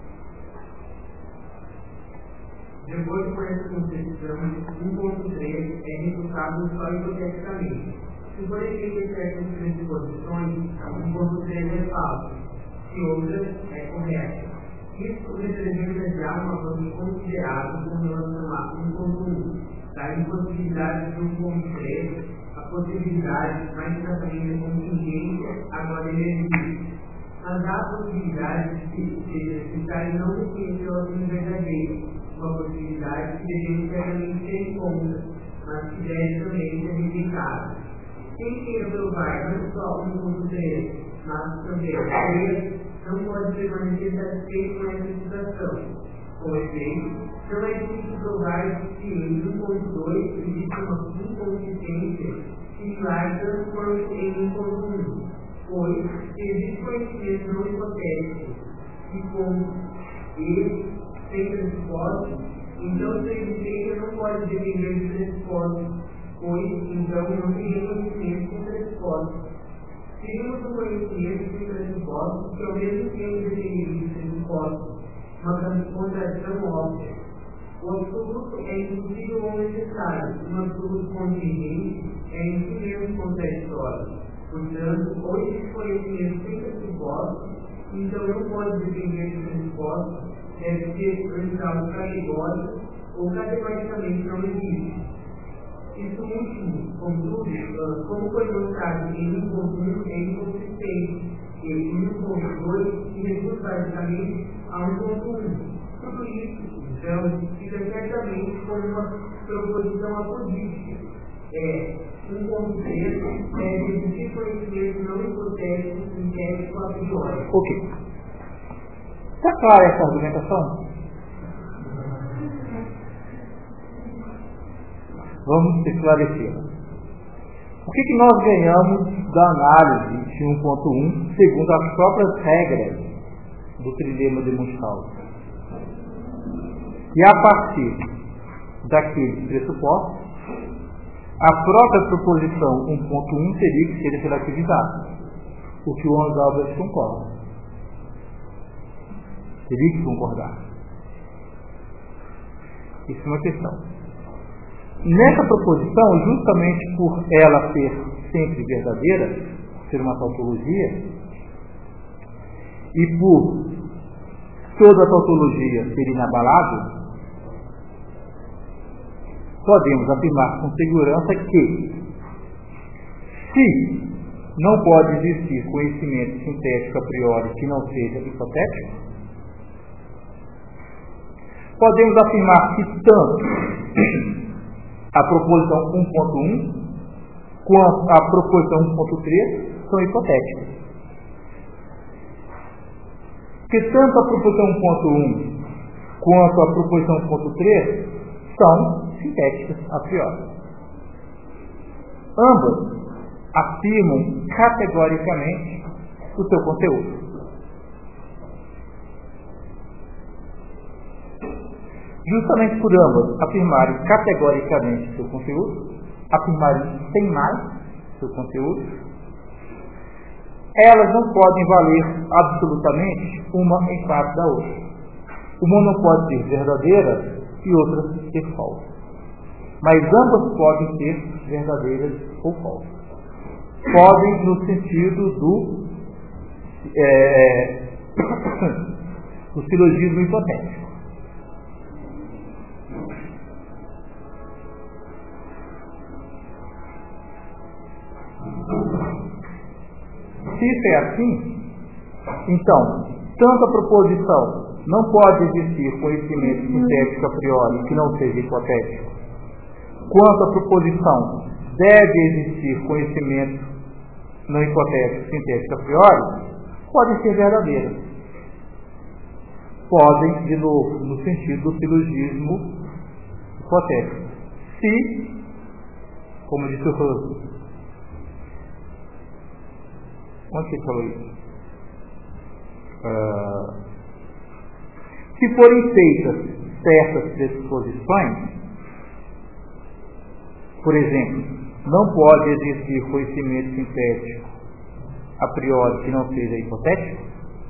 Depois, com essa concepção, um ponto três é resultado só hipoteticamente. Se por efeito certas pressuposições, um ponto três é falso, se outra é correta. Isso representa já uma coisa considerável com relação a um ponto um, da impossibilidade de um ponto três, a possibilidade, mais exatamente a contingência, agora ele existe. Mas há a possibilidade de que estarem não reconheceu assim verdadeiro, uma possibilidade que devemos certamente ter em conta, mas que deve também ser rejeitada. Quem queira provar não só um ponto três, mas também o três, não pode permanecer satisfeito com essa situação. Com efeito, não é difícil provar que em um ponto dois existe uma inconsistência similar tanto quanto em um ponto um, pois se existe conhecimento não hipotético e com e sem pressuposto, então sua existência não pode depender de pressuposto, pois então não teria conhecimento com pressuposto. Teríamos um conhecimento sem pressuposto que ao mesmo tempo dependeria de pressuposto, uma contradição óbvia. O absoluto é impossível ou necessário, um absoluto contingente é em si mesmo contraditório. Portanto, ou existe conhecimento sem pressuposto, então não pode depender de pressuposto, deve ser orientado categórico ou categoricamente não existe. Isso último, contudo, como foi mostrado em um ponto um, é inconsistente, e em um ponto dois se reduz basicamente a um ponto um. Tudo isso, então, fica certamente como uma proposição apodística. É, um ponto três deve existir conhecimento não hipotético, sintético a priori. Ok. Está clara essa argumentação? Vamos esclarecer. O que, que nós ganhamos da análise de um ponto um segundo as próprias regras do trilema de Munchausen? E a partir daqueles pressupostos, a própria proposição um ponto um teria que ser relativizada, o que o Hans Albert concorda. Teria que concordar. Isso é uma questão. Nessa proposição, justamente por ela ser sempre verdadeira, ser uma tautologia, e por toda a tautologia ser inabalável, podemos afirmar com segurança que, se não pode existir conhecimento sintético a priori que não seja hipotético, podemos afirmar que tanto a proposição um ponto um quanto a proposição um ponto três são hipotéticas. Porque tanto a proposição um ponto um quanto a proposição um ponto três são sintéticas a priori. Ambas afirmam categoricamente o seu conteúdo. Justamente por ambas afirmarem categoricamente seu conteúdo, afirmarem sem mais seu conteúdo, elas não podem valer absolutamente uma em face da outra. Uma não pode ser verdadeira e outra ser falsa. Mas ambas podem ser verdadeiras ou falsas. Podem no sentido do, é, do silogismo hipotético. Se isso é assim, então, tanto a proposição não pode existir conhecimento sintético a priori que não seja hipotético, quanto a proposição deve existir conhecimento não hipotético sintético a priori, podem ser verdadeiras. Podem, de novo, no sentido do silogismo hipotético. Se, como disse o Russell, onde que ele falou isso? Uh, se forem feitas certas pressuposições, por exemplo, não pode existir conhecimento sintético a priori que não seja hipotético,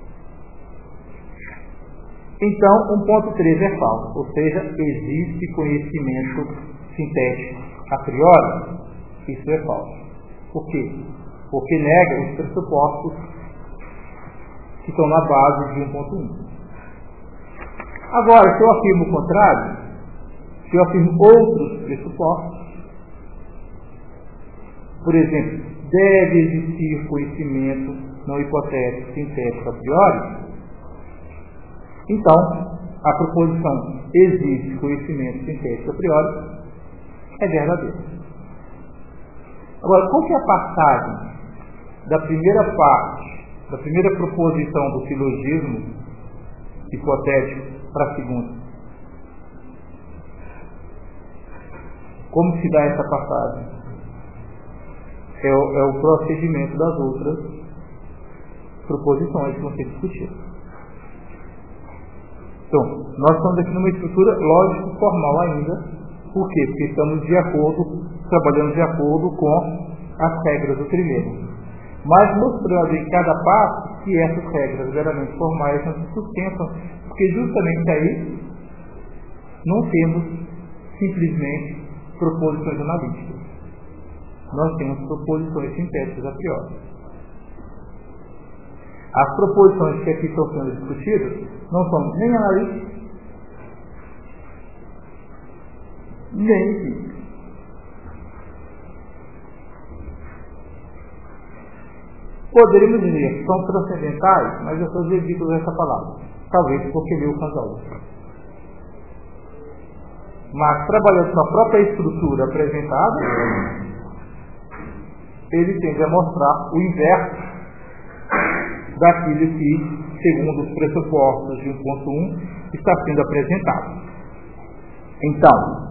então um ponto três é falso, ou seja, existe conhecimento sintético a priori, isso é falso. Por quê? Porque nega os pressupostos que estão na base de um ponto um. Agora, se eu afirmo o contrário, se eu afirmo outros pressupostos, por exemplo, deve existir conhecimento não hipotético sintético a priori, então a proposição existe conhecimento sintético a priori é verdadeira. Agora, qual que é a passagem da primeira parte, da primeira proposição do silogismo hipotético para a segunda? Como se dá essa passagem? É o, é o procedimento das outras proposições que vão ser discutidas. Então, nós estamos aqui numa estrutura lógico-formal ainda. Por quê? Porque estamos de acordo, trabalhando de acordo com as regras do primeiro. Mas mostrando em cada passo que essas regras meramente formais não se sustentam, porque justamente aí não temos simplesmente proposições analíticas. Nós temos proposições sintéticas a priori. As proposições que aqui estão sendo discutidas não são nem analíticas, nem empíricas. Poderíamos dizer que são transcendentais, mas eu sou evito essa palavra. Talvez porque li o Casal. Mas trabalhando com a própria estrutura apresentada, ele tende a mostrar o inverso daquilo que, segundo os pressupostos de um ponto um, está sendo apresentado. Então,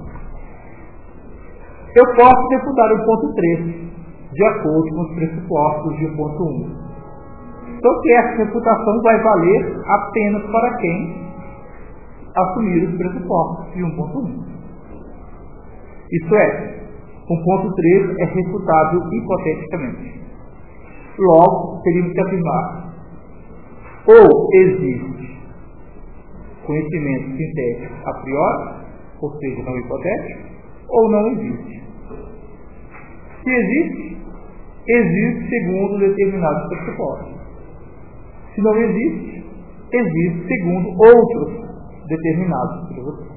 eu posso refutar o ponto três, de acordo com os pressupostos de um ponto um. Então, que essa refutação vai valer apenas para quem assumir os pressupostos de um ponto um. Isso é, um ponto três é refutável hipoteticamente. Logo, teríamos que afirmar: ou existe conhecimento sintético a priori, ou seja, não hipotético, ou não existe. Se existe, existe segundo determinados pressupostos. Se não existe, existe segundo outros determinados pressupostos.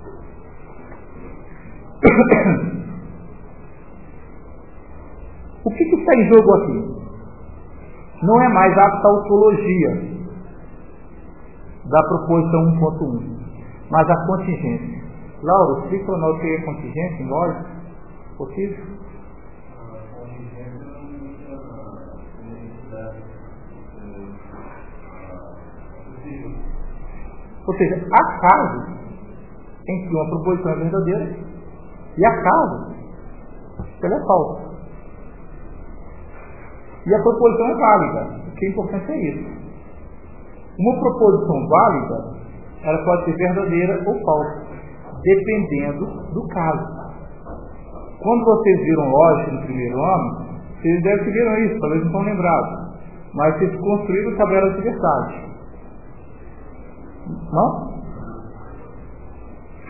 O que, que está em jogo aqui? Não é mais a tautologia da proposição um ponto um, mas a contingência. Laura, explica para nós o que é contingência em lógica? Possível? Ou seja, há casos em que uma proposição é verdadeira e há casos que ela é falsa. E a proposição é válida. O que é importante é isso. Uma proposição válida, ela pode ser verdadeira ou falsa, dependendo do caso. Quando vocês viram lógica no primeiro ano, vocês devem ter viram isso, talvez não estão lembrados. Mas vocês construíram tabelas de verdade. Não?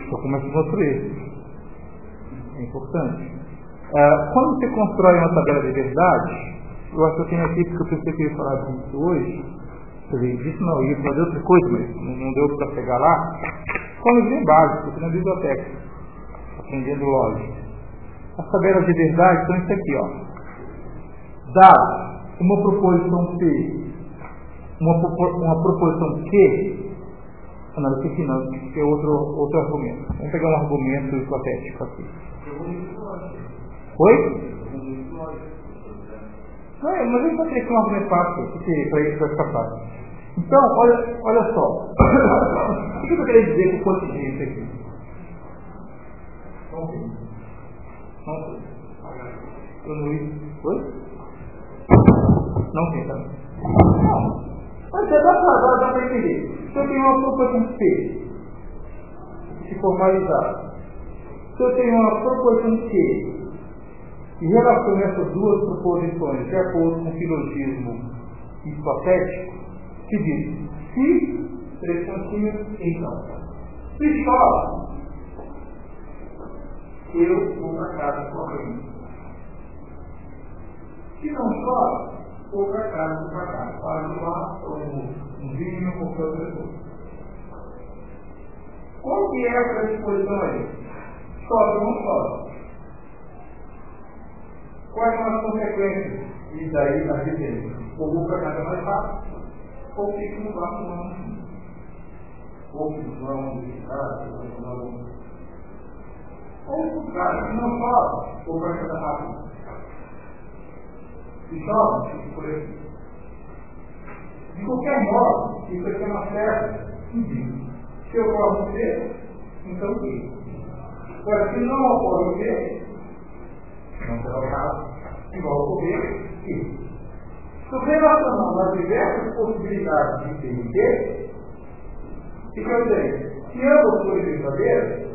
Então começa a construir. É importante. Uh, quando você constrói uma tabela de verdade, eu acho que eu tenho aqui, porque eu pensei que eu ia falar disso hoje, quer dizer, disso não, eu ia fazer outra coisa, mas não, não deu para pegar lá. São livros básicos, aqui na biblioteca, aprendendo lógica. As tabelas de verdade são isso aqui, ó. Dado uma proposição P, uma, uma proposição Q, não, isso aqui não, isso aqui é outro, outro argumento. Vamos pegar um argumento hipotético aqui. Oi? Não, mas eu encontrei aqui um argumento fácil, porque para isso vai ficar fácil. Então, olha, olha só. O que eu queria dizer com o contingente aqui? Não sei. Não sei. Eu não vi. Oi? Não sei, tá? Não. Mas dá para dá para entender. Se eu tenho uma proposição P, se formalizar, se eu tenho uma proposição Q, e relaciono essas duas proposições de acordo com o silogismo hipotético, que diz, se três pontinhos, então. Se chove, eu vou para casa correndo. Se não chove, vou para casa, vou para casa. Para lá, um vinho, qualquer outra coisa. Qual que é essa disposição aí? Chove ou não chove? Quais são as consequências? E daí na vida, ou vou para casa mais rápido, ou fico no quarto não. Ou fico no quarto não. Ou o cara que não chove, ou para casa rápido. Se chove, fico por aí. De qualquer modo, isso aqui é uma festa. Se eu posso ver, então o quê? Agora, se não ocorre ver, não será o caso, igual ocorrer, sim. Se relacionando as diversas possibilidades de ter e ter, fica eu dizer, se ambas forem verdadeiras,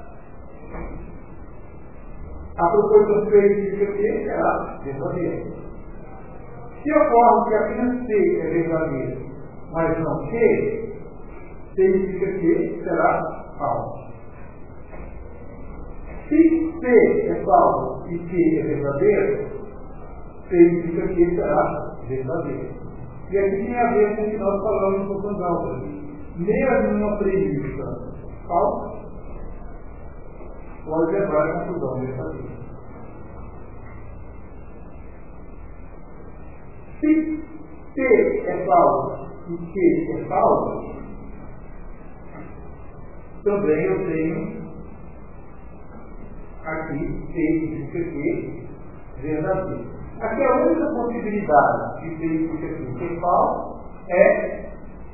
a proposição P de P será verdadeira. Se ocorre que apenas P é verdadeira, mas não Q, significa que será falso. Se P é falso e Q é verdadeiro, significa que será verdadeiro. E aqui tem a ver com o que nós falamos no Sandalva. Mesmo uma premissa falsa, pode levar à conclusão verdadeira. Se P é falso e Q é falso, também eu tenho aqui P significa que verdadeiro. Aqui a única possibilidade de P significa que falso é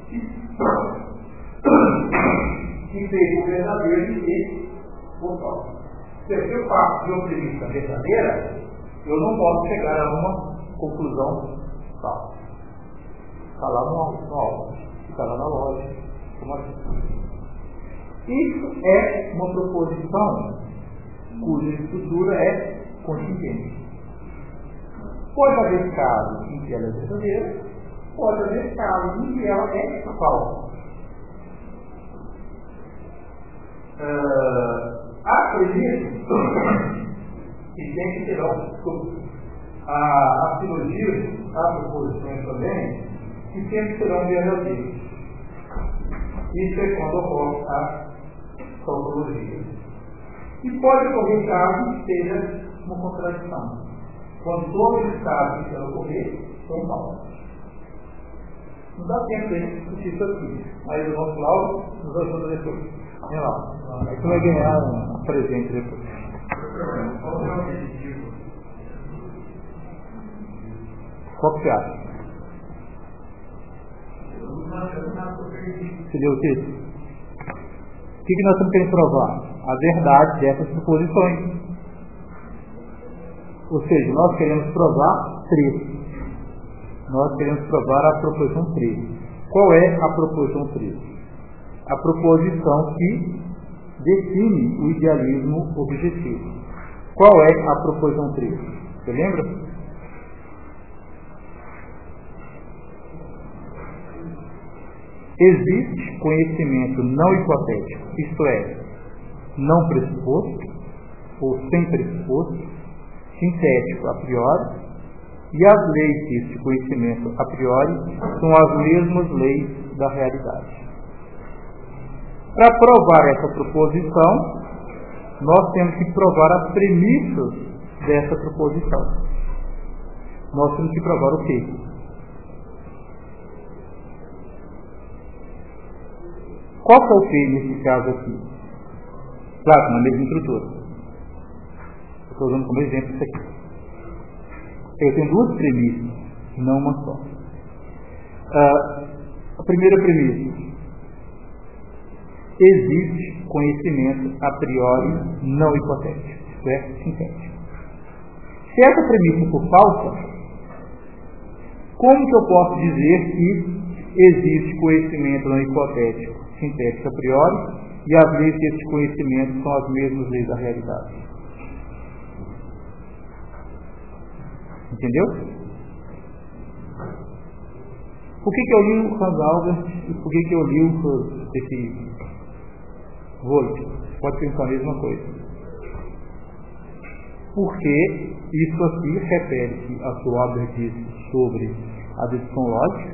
que P for verdadeiro e Q for falso. Se eu parto de uma premissa verdadeira, eu não posso chegar a uma conclusão falsa. Está lá no aula, está lá na lógica. Como assim? Isso é uma proposição cuja estrutura é contingente. Pode haver casos em que ela é verdadeira, pode haver casos em que ela é falsa. Uh, acredito que sempre terão a, a silogia, a proposições também, que sempre serão verdadeiras. Isso é quando ocorre a tautologia. E pode ocorrer casos que seja uma contradição. Quando todos os casos que vão ocorrer são falsos. Não dá tempo de discutir isso aqui, mas o nosso Lauro nos ajuda depois. Vem lá. Aí você vai ganhar um presente depois. Qual é o objetivo? Qual que você acha? Você deu o texto? O que, que nós estamos querendo provar? A verdade dessas proposições. Ou seja, nós queremos provar três. Nós queremos provar a proposição três. Qual é a proposição três? A proposição que define o idealismo objetivo. Qual é a proposição três? Você lembra? Existe conhecimento não hipotético, isto é, não pressuposto, ou sem pressuposto, sintético a priori, e as leis deste conhecimento a priori são as mesmas leis da realidade. Para provar essa proposição, nós temos que provar as premissas dessa proposição. Nós temos que provar o quê? Qual que é o P nesse caso aqui? Claro, na mesma estrutura. Estou usando como exemplo isso aqui. Eu tenho duas premissas, não uma só. Uh, a primeira premissa: existe conhecimento a priori não hipotético, isto é, sintético. Se essa premissa for falsa, como que eu posso dizer que existe conhecimento não hipotético, sintético a priori, e as leis desse conhecimento são as mesmas leis da realidade? Entendeu? Por que que eu li o Hans Albert e por que que eu li o esse Wolff? Pode pensar a mesma coisa. Porque isso aqui refere-se a que o Albert disse sobre a dedução lógica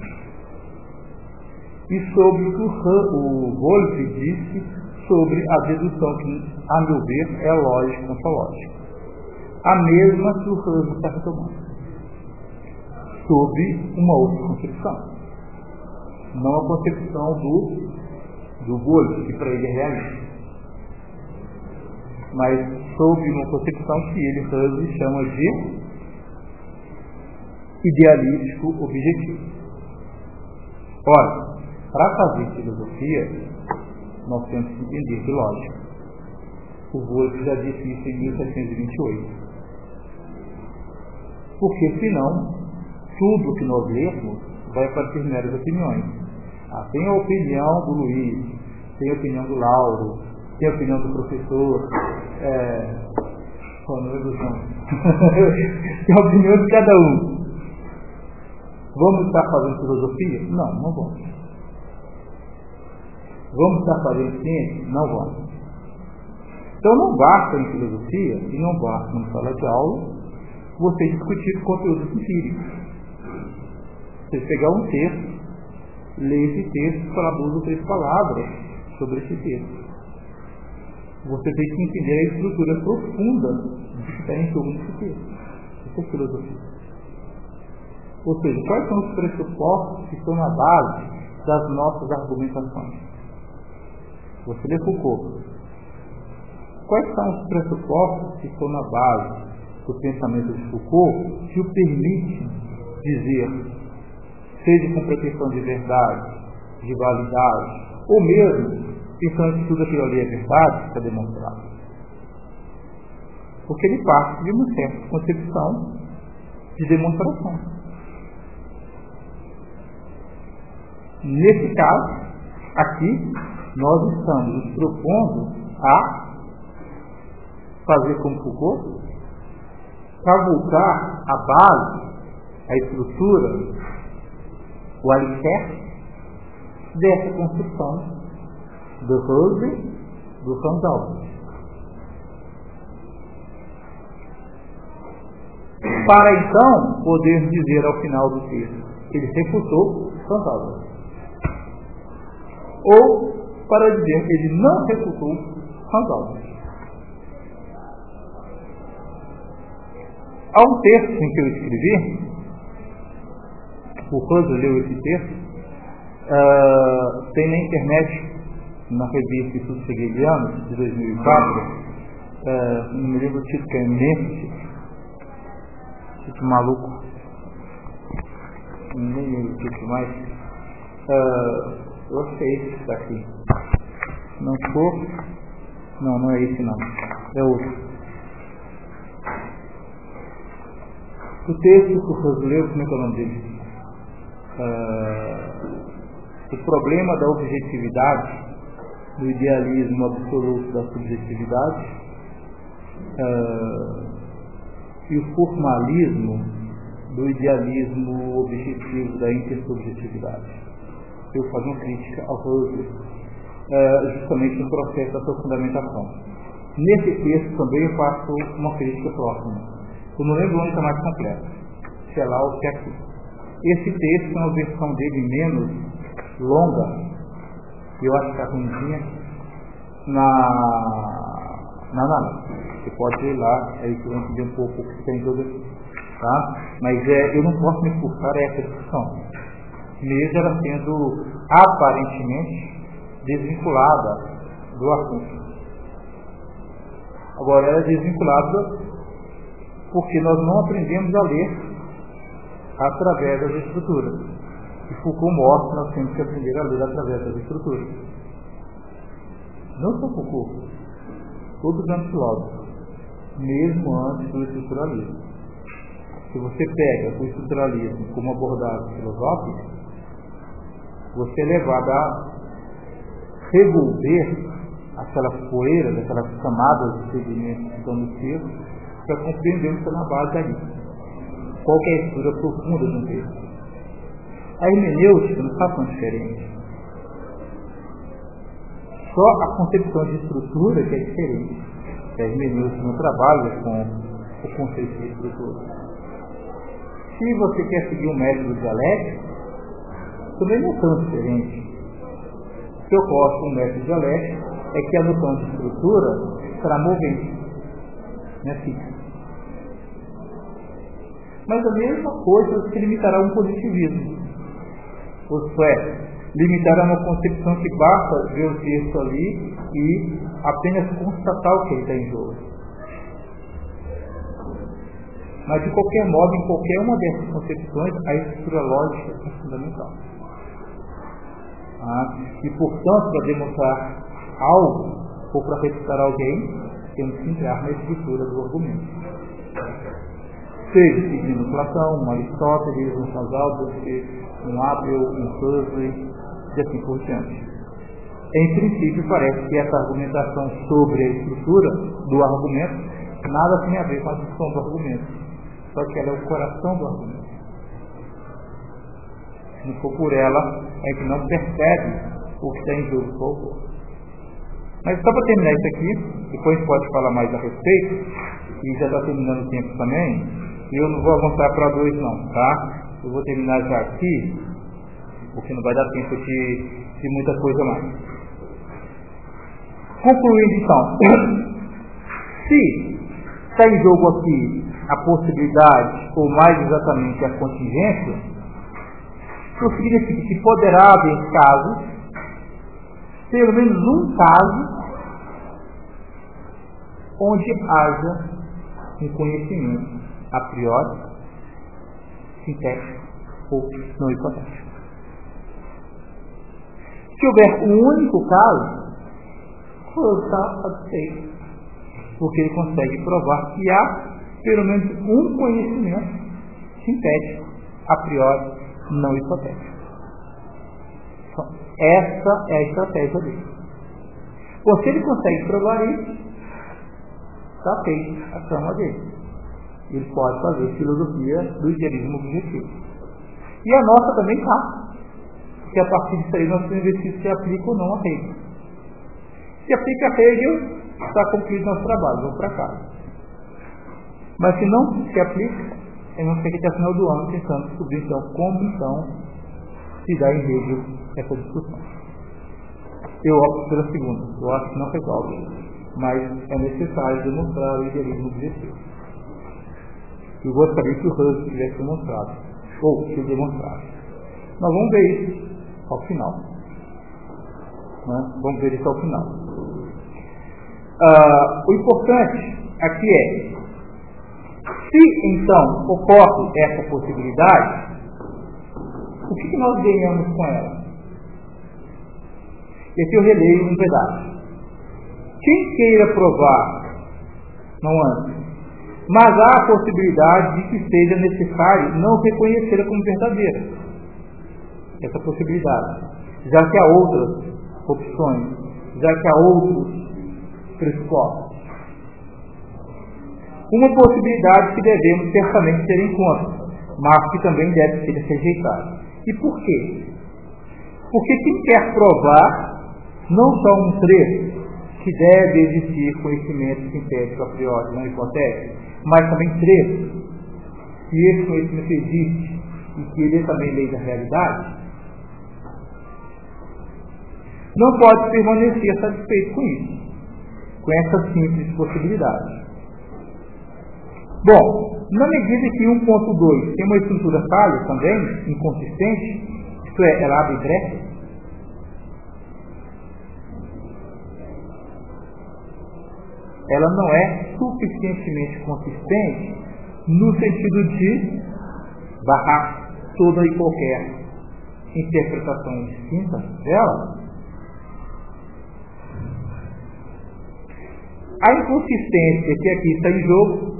e sobre o que o Wolff disse sobre a dedução que, a meu ver, é lógica contra lógica. A mesma que o Hans está retomando, sobre uma outra concepção. Não a concepção do, do Wolff, que para ele é realista, mas sobre uma concepção que ele, Hans, chama de idealístico objetivo. Ora, para fazer filosofia, nós temos que entender de lógica. O Wolff já disse isso em mil setecentos e vinte e oito. Porque, senão, tudo que nós lermos vai parecer meras opiniões. Ah, tem a opinião do Luiz, tem a opinião do Lauro, tem a opinião do professor, é... oh, não é do som. Tem a opinião de cada um. Vamos estar fazendo filosofia? Não, não vamos. Vamos estar fazendo ciência? Não vamos. Então não basta em filosofia, e não basta numa sala de aula, você discutir conteúdos empíricos. Você pegar um texto, ler esse texto, falar duas ou três palavras sobre esse texto. Você tem que entender a estrutura profunda do que está em torno desse texto. Isso é filosofia. Ou seja, quais são os pressupostos que estão na base das nossas argumentações? Você lê Foucault. Quais são os pressupostos que estão na base do pensamento de Foucault que o permite dizer, seja com pretensão de verdade, de validade, ou mesmo pensando que tudo aquilo ali é verdade, está demonstrado? Porque ele parte de uma certa concepção de demonstração. Nesse caso, aqui, nós estamos nos propondo a fazer como Foucault, cavucar a base, a estrutura, o alicerce dessa construção do Husserl, do Hans Albert. Para então poder dizer ao final do texto, ele refutou Hans Albert. Ou para dizer que ele não refutou Hans Albert. Há um texto em que eu escrevi, o Husserl leu esse texto, uh, tem na internet, na revista Estudos Hegelianos, de dois mil e quatro, uh, não me lembro o título, que é imenso, título maluco, nem lembro o título mais, uh, eu acho que é esse que está aqui. Se não for, não, não é esse não, é outro. O texto que o Husserl leu, como é que é o nome dele? Uh, o problema da objetividade, do idealismo absoluto da subjetividade, uh, e o formalismo do idealismo objetivo da intersubjetividade. Eu faço uma crítica ao Husserl é, justamente no processo da sua fundamentação. Nesse texto também eu faço uma crítica próxima. Eu não lembro onde está mais completa, se é lá ou se é aqui. Esse texto é uma versão dele menos longa, eu acho que está ruimzinha, na, na análise. Você pode ir lá, aí que eu vou entender um pouco o que tem todo aqui. Tá? Mas é, eu não posso me furtar a essa discussão, mesmo ela sendo aparentemente desvinculada do assunto. Agora, ela é desvinculada porque nós não aprendemos a ler através das estruturas. E Foucault mostra que nós temos que aprender a ler através das estruturas. Não só Foucault, todos os grandes filósofos, mesmo antes do estruturalismo. Se você pega o estruturalismo como abordagem filosófica, você é levado a revolver aquela poeira, daquelas camadas de sedimentos que estão no texto, para compreender o que está na base dali. Qual que é a estrutura profunda de um texto? A hermenêutica não está tão diferente. Só a concepção de estrutura que é diferente. A hermenêutica não trabalha com o conceito de estrutura. Se você quer seguir um método dialético, também não é tão diferente. O que eu gosto com o método dialético é que a noção de estrutura será movente, não é fixa. Mas a mesma coisa se limitará a um positivismo. Isto é, limitará a uma concepção que basta ver o texto ali e apenas constatar o que ele está em jogo. Mas, de qualquer modo, em qualquer uma dessas concepções, a estrutura lógica é fundamental. Ah, e, portanto, para demonstrar algo, ou para refutar alguém, temos que entrar na estrutura do argumento. Seja seguindo Platão, um Aristóteles, um Casaldus, um Abel, um Huxley, e assim por diante. Em princípio, parece que essa argumentação sobre a estrutura do argumento nada tem a ver com a discussão do argumento. Só que ela é o coração do argumento. Se não for por ela, é que não percebe o que está em jogo do autor. Mas só para terminar isso aqui, depois pode falar mais a respeito, e já está terminando o tempo também, e eu não vou avançar para dois não, tá? Eu vou terminar já aqui, porque não vai dar tempo de, de muita coisa mais. Concluindo então, se está em jogo aqui a possibilidade, ou mais exatamente a contingência, isso significa que poderá haver casos, pelo menos um caso, onde haja um conhecimento a priori, sintético ou não hipotético. Se houver um único caso, o está satisfeito, porque ele consegue provar que há pelo menos um conhecimento sintético, a priori, não hipotético. Então, essa é a estratégia dele. Ou se ele consegue provar isso, está feita a trama dele. Ele pode fazer filosofia do idealismo objetivo. E a nossa também está. Porque a partir disso aí nós temos que ver se se aplica ou não a Hegel. Se aplica a Hegel, está concluído nosso trabalho, vamos para casa. Mas se não se aplica, vamos ter que até o final do ano tentando descobrir então como então se dá em Hegel essa discussão. Eu opto pela segunda, eu acho que não resolve, mas é necessário demonstrar o idealismo objetivo. Eu gostaria que o Husserl tivesse demonstrado, ou que demonstrado. Nós vamos ver isso ao final. Né? Vamos ver isso ao final. Ah, o importante aqui é, se então ocorre essa possibilidade, o que, que nós ganhamos com ela? E aqui eu releio um pedaço. Quem queira provar, não antes, mas há a possibilidade de que seja necessário não reconhecê-la como verdadeira. Essa possibilidade. Já que há outras opções, já que há outros pressupostos. Uma possibilidade que devemos certamente ter em conta, mas que também deve ser rejeitada. E por quê? Porque quem quer provar não só um trecho que deve existir conhecimento sintético a priori, não hipotético, mas também trecho que esse conhecimento existe e que ele é também lei da realidade, não pode permanecer satisfeito com isso, com essa simples possibilidade. Bom, na medida que um ponto dois tem uma estrutura falha também, inconsistente, isto é, ela abre brecha, ela não é suficientemente consistente no sentido de barrar toda e qualquer interpretação distinta dela. A inconsistência que aqui está em jogo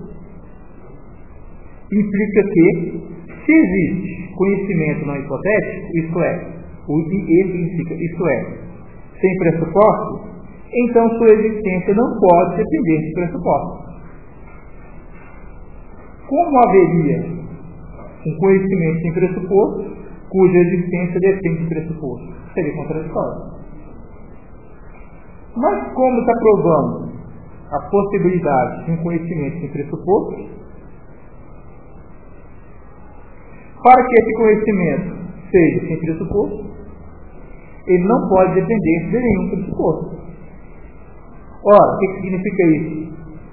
implica que, se existe conhecimento não hipotético, isto é, o esse implica, isto é, sem pressuposto, então sua existência não pode depender de pressuposto. Como haveria um conhecimento sem pressuposto, cuja existência depende de pressuposto? Seria contraditório. Mas como está provando a possibilidade de um conhecimento sem pressuposto, para que esse conhecimento seja sem pressuposto, ele não pode depender de nenhum pressuposto. Ora, o que significa isso?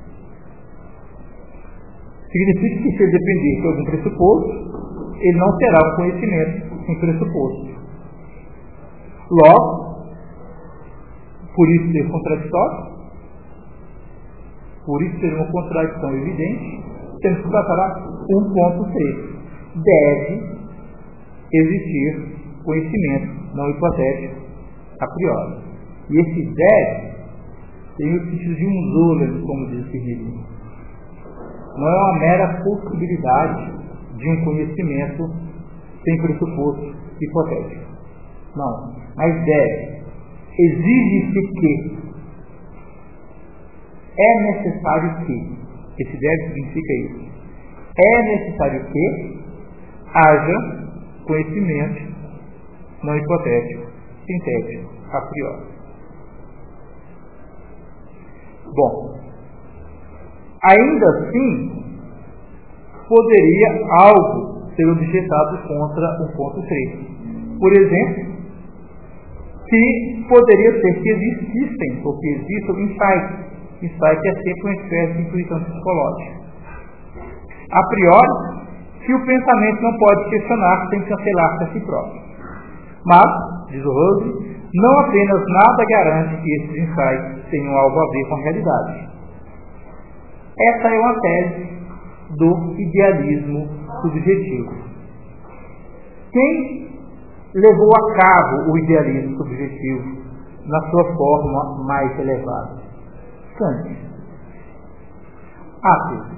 Significa que se ele depender de algum pressuposto, ele não terá um conhecimento sem pressuposto. Logo, por isso ser contraditório, por isso ser uma contradição evidente, temos que tratar um ponto três. Deve existir conhecimento não hipotético a priori. E esse deve tem o sentido de um zolo, como diz esse livro. Não é uma mera possibilidade de um conhecimento sem pressuposto hipotético. Não. Mas deve. Exige-se que. É necessário que. Esse deve significa isso. É necessário que haja conhecimento não hipotético, sintético, a priori. Bom, ainda assim, poderia algo ser objetado contra o ponto três. Por exemplo, que poderia ser que existissem, ou que existam insights. Insight é sempre uma espécie de intuição psicológica. A priori, que o pensamento não pode questionar sem cancelar-se a si próprio. Mas, diz o Rose, não apenas nada garante que esses insights tenham algo a ver com a realidade. Essa é uma tese do idealismo subjetivo. Quem levou a cabo o idealismo subjetivo na sua forma mais elevada? Kant. Ateu.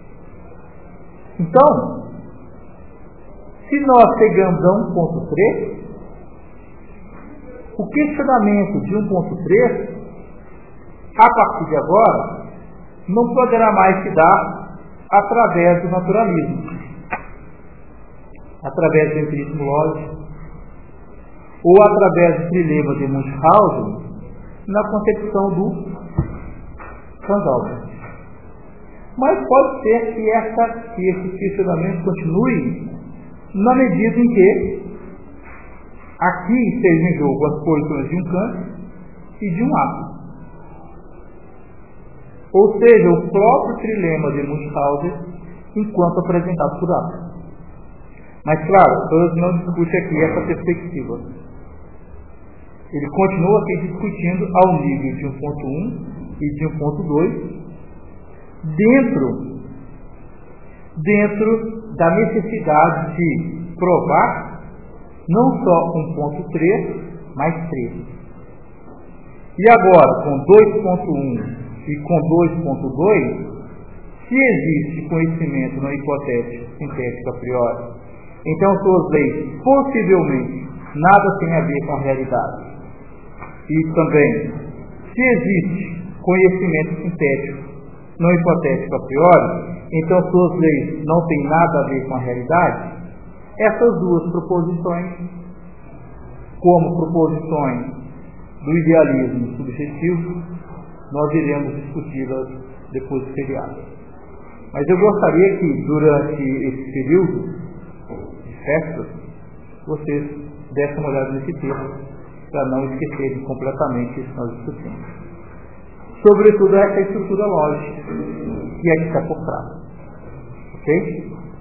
Então, se nós chegamos a um ponto três, o questionamento de um ponto três, a partir de agora, não poderá mais se dar através do naturalismo, através do empirismo lógico, ou através do trilema de Munchausen, na concepção do Randolph. Mas pode ser que, essa, que esse questionamento continue na medida em que aqui estejam em jogo as posições de um Kant e de um ateu. Ou seja, o próprio trilema de Munchausen enquanto apresentado por ateu. Mas claro, Hus não discute aqui essa perspectiva. Ele continua aqui discutindo ao nível de um ponto um e de um ponto dois, dentro, dentro da necessidade de provar não só um ponto três, mas três. E agora, com dois ponto um e com dois ponto dois, se existe conhecimento não hipotético, sintético a priori, então suas leis possivelmente nada tem a ver com a realidade. E também, se existe conhecimento sintético não hipotético a priori, então suas leis não têm nada a ver com a realidade. Essas duas proposições, como proposições do idealismo subjetivo, nós iremos discuti-las depois do feriado. Mas eu gostaria que, durante esse período de festas, vocês dessem uma olhada nesse texto, para não esquecerem completamente isso que nós discutimos. Sobretudo essa estrutura lógica, que é que está por trás. Ok?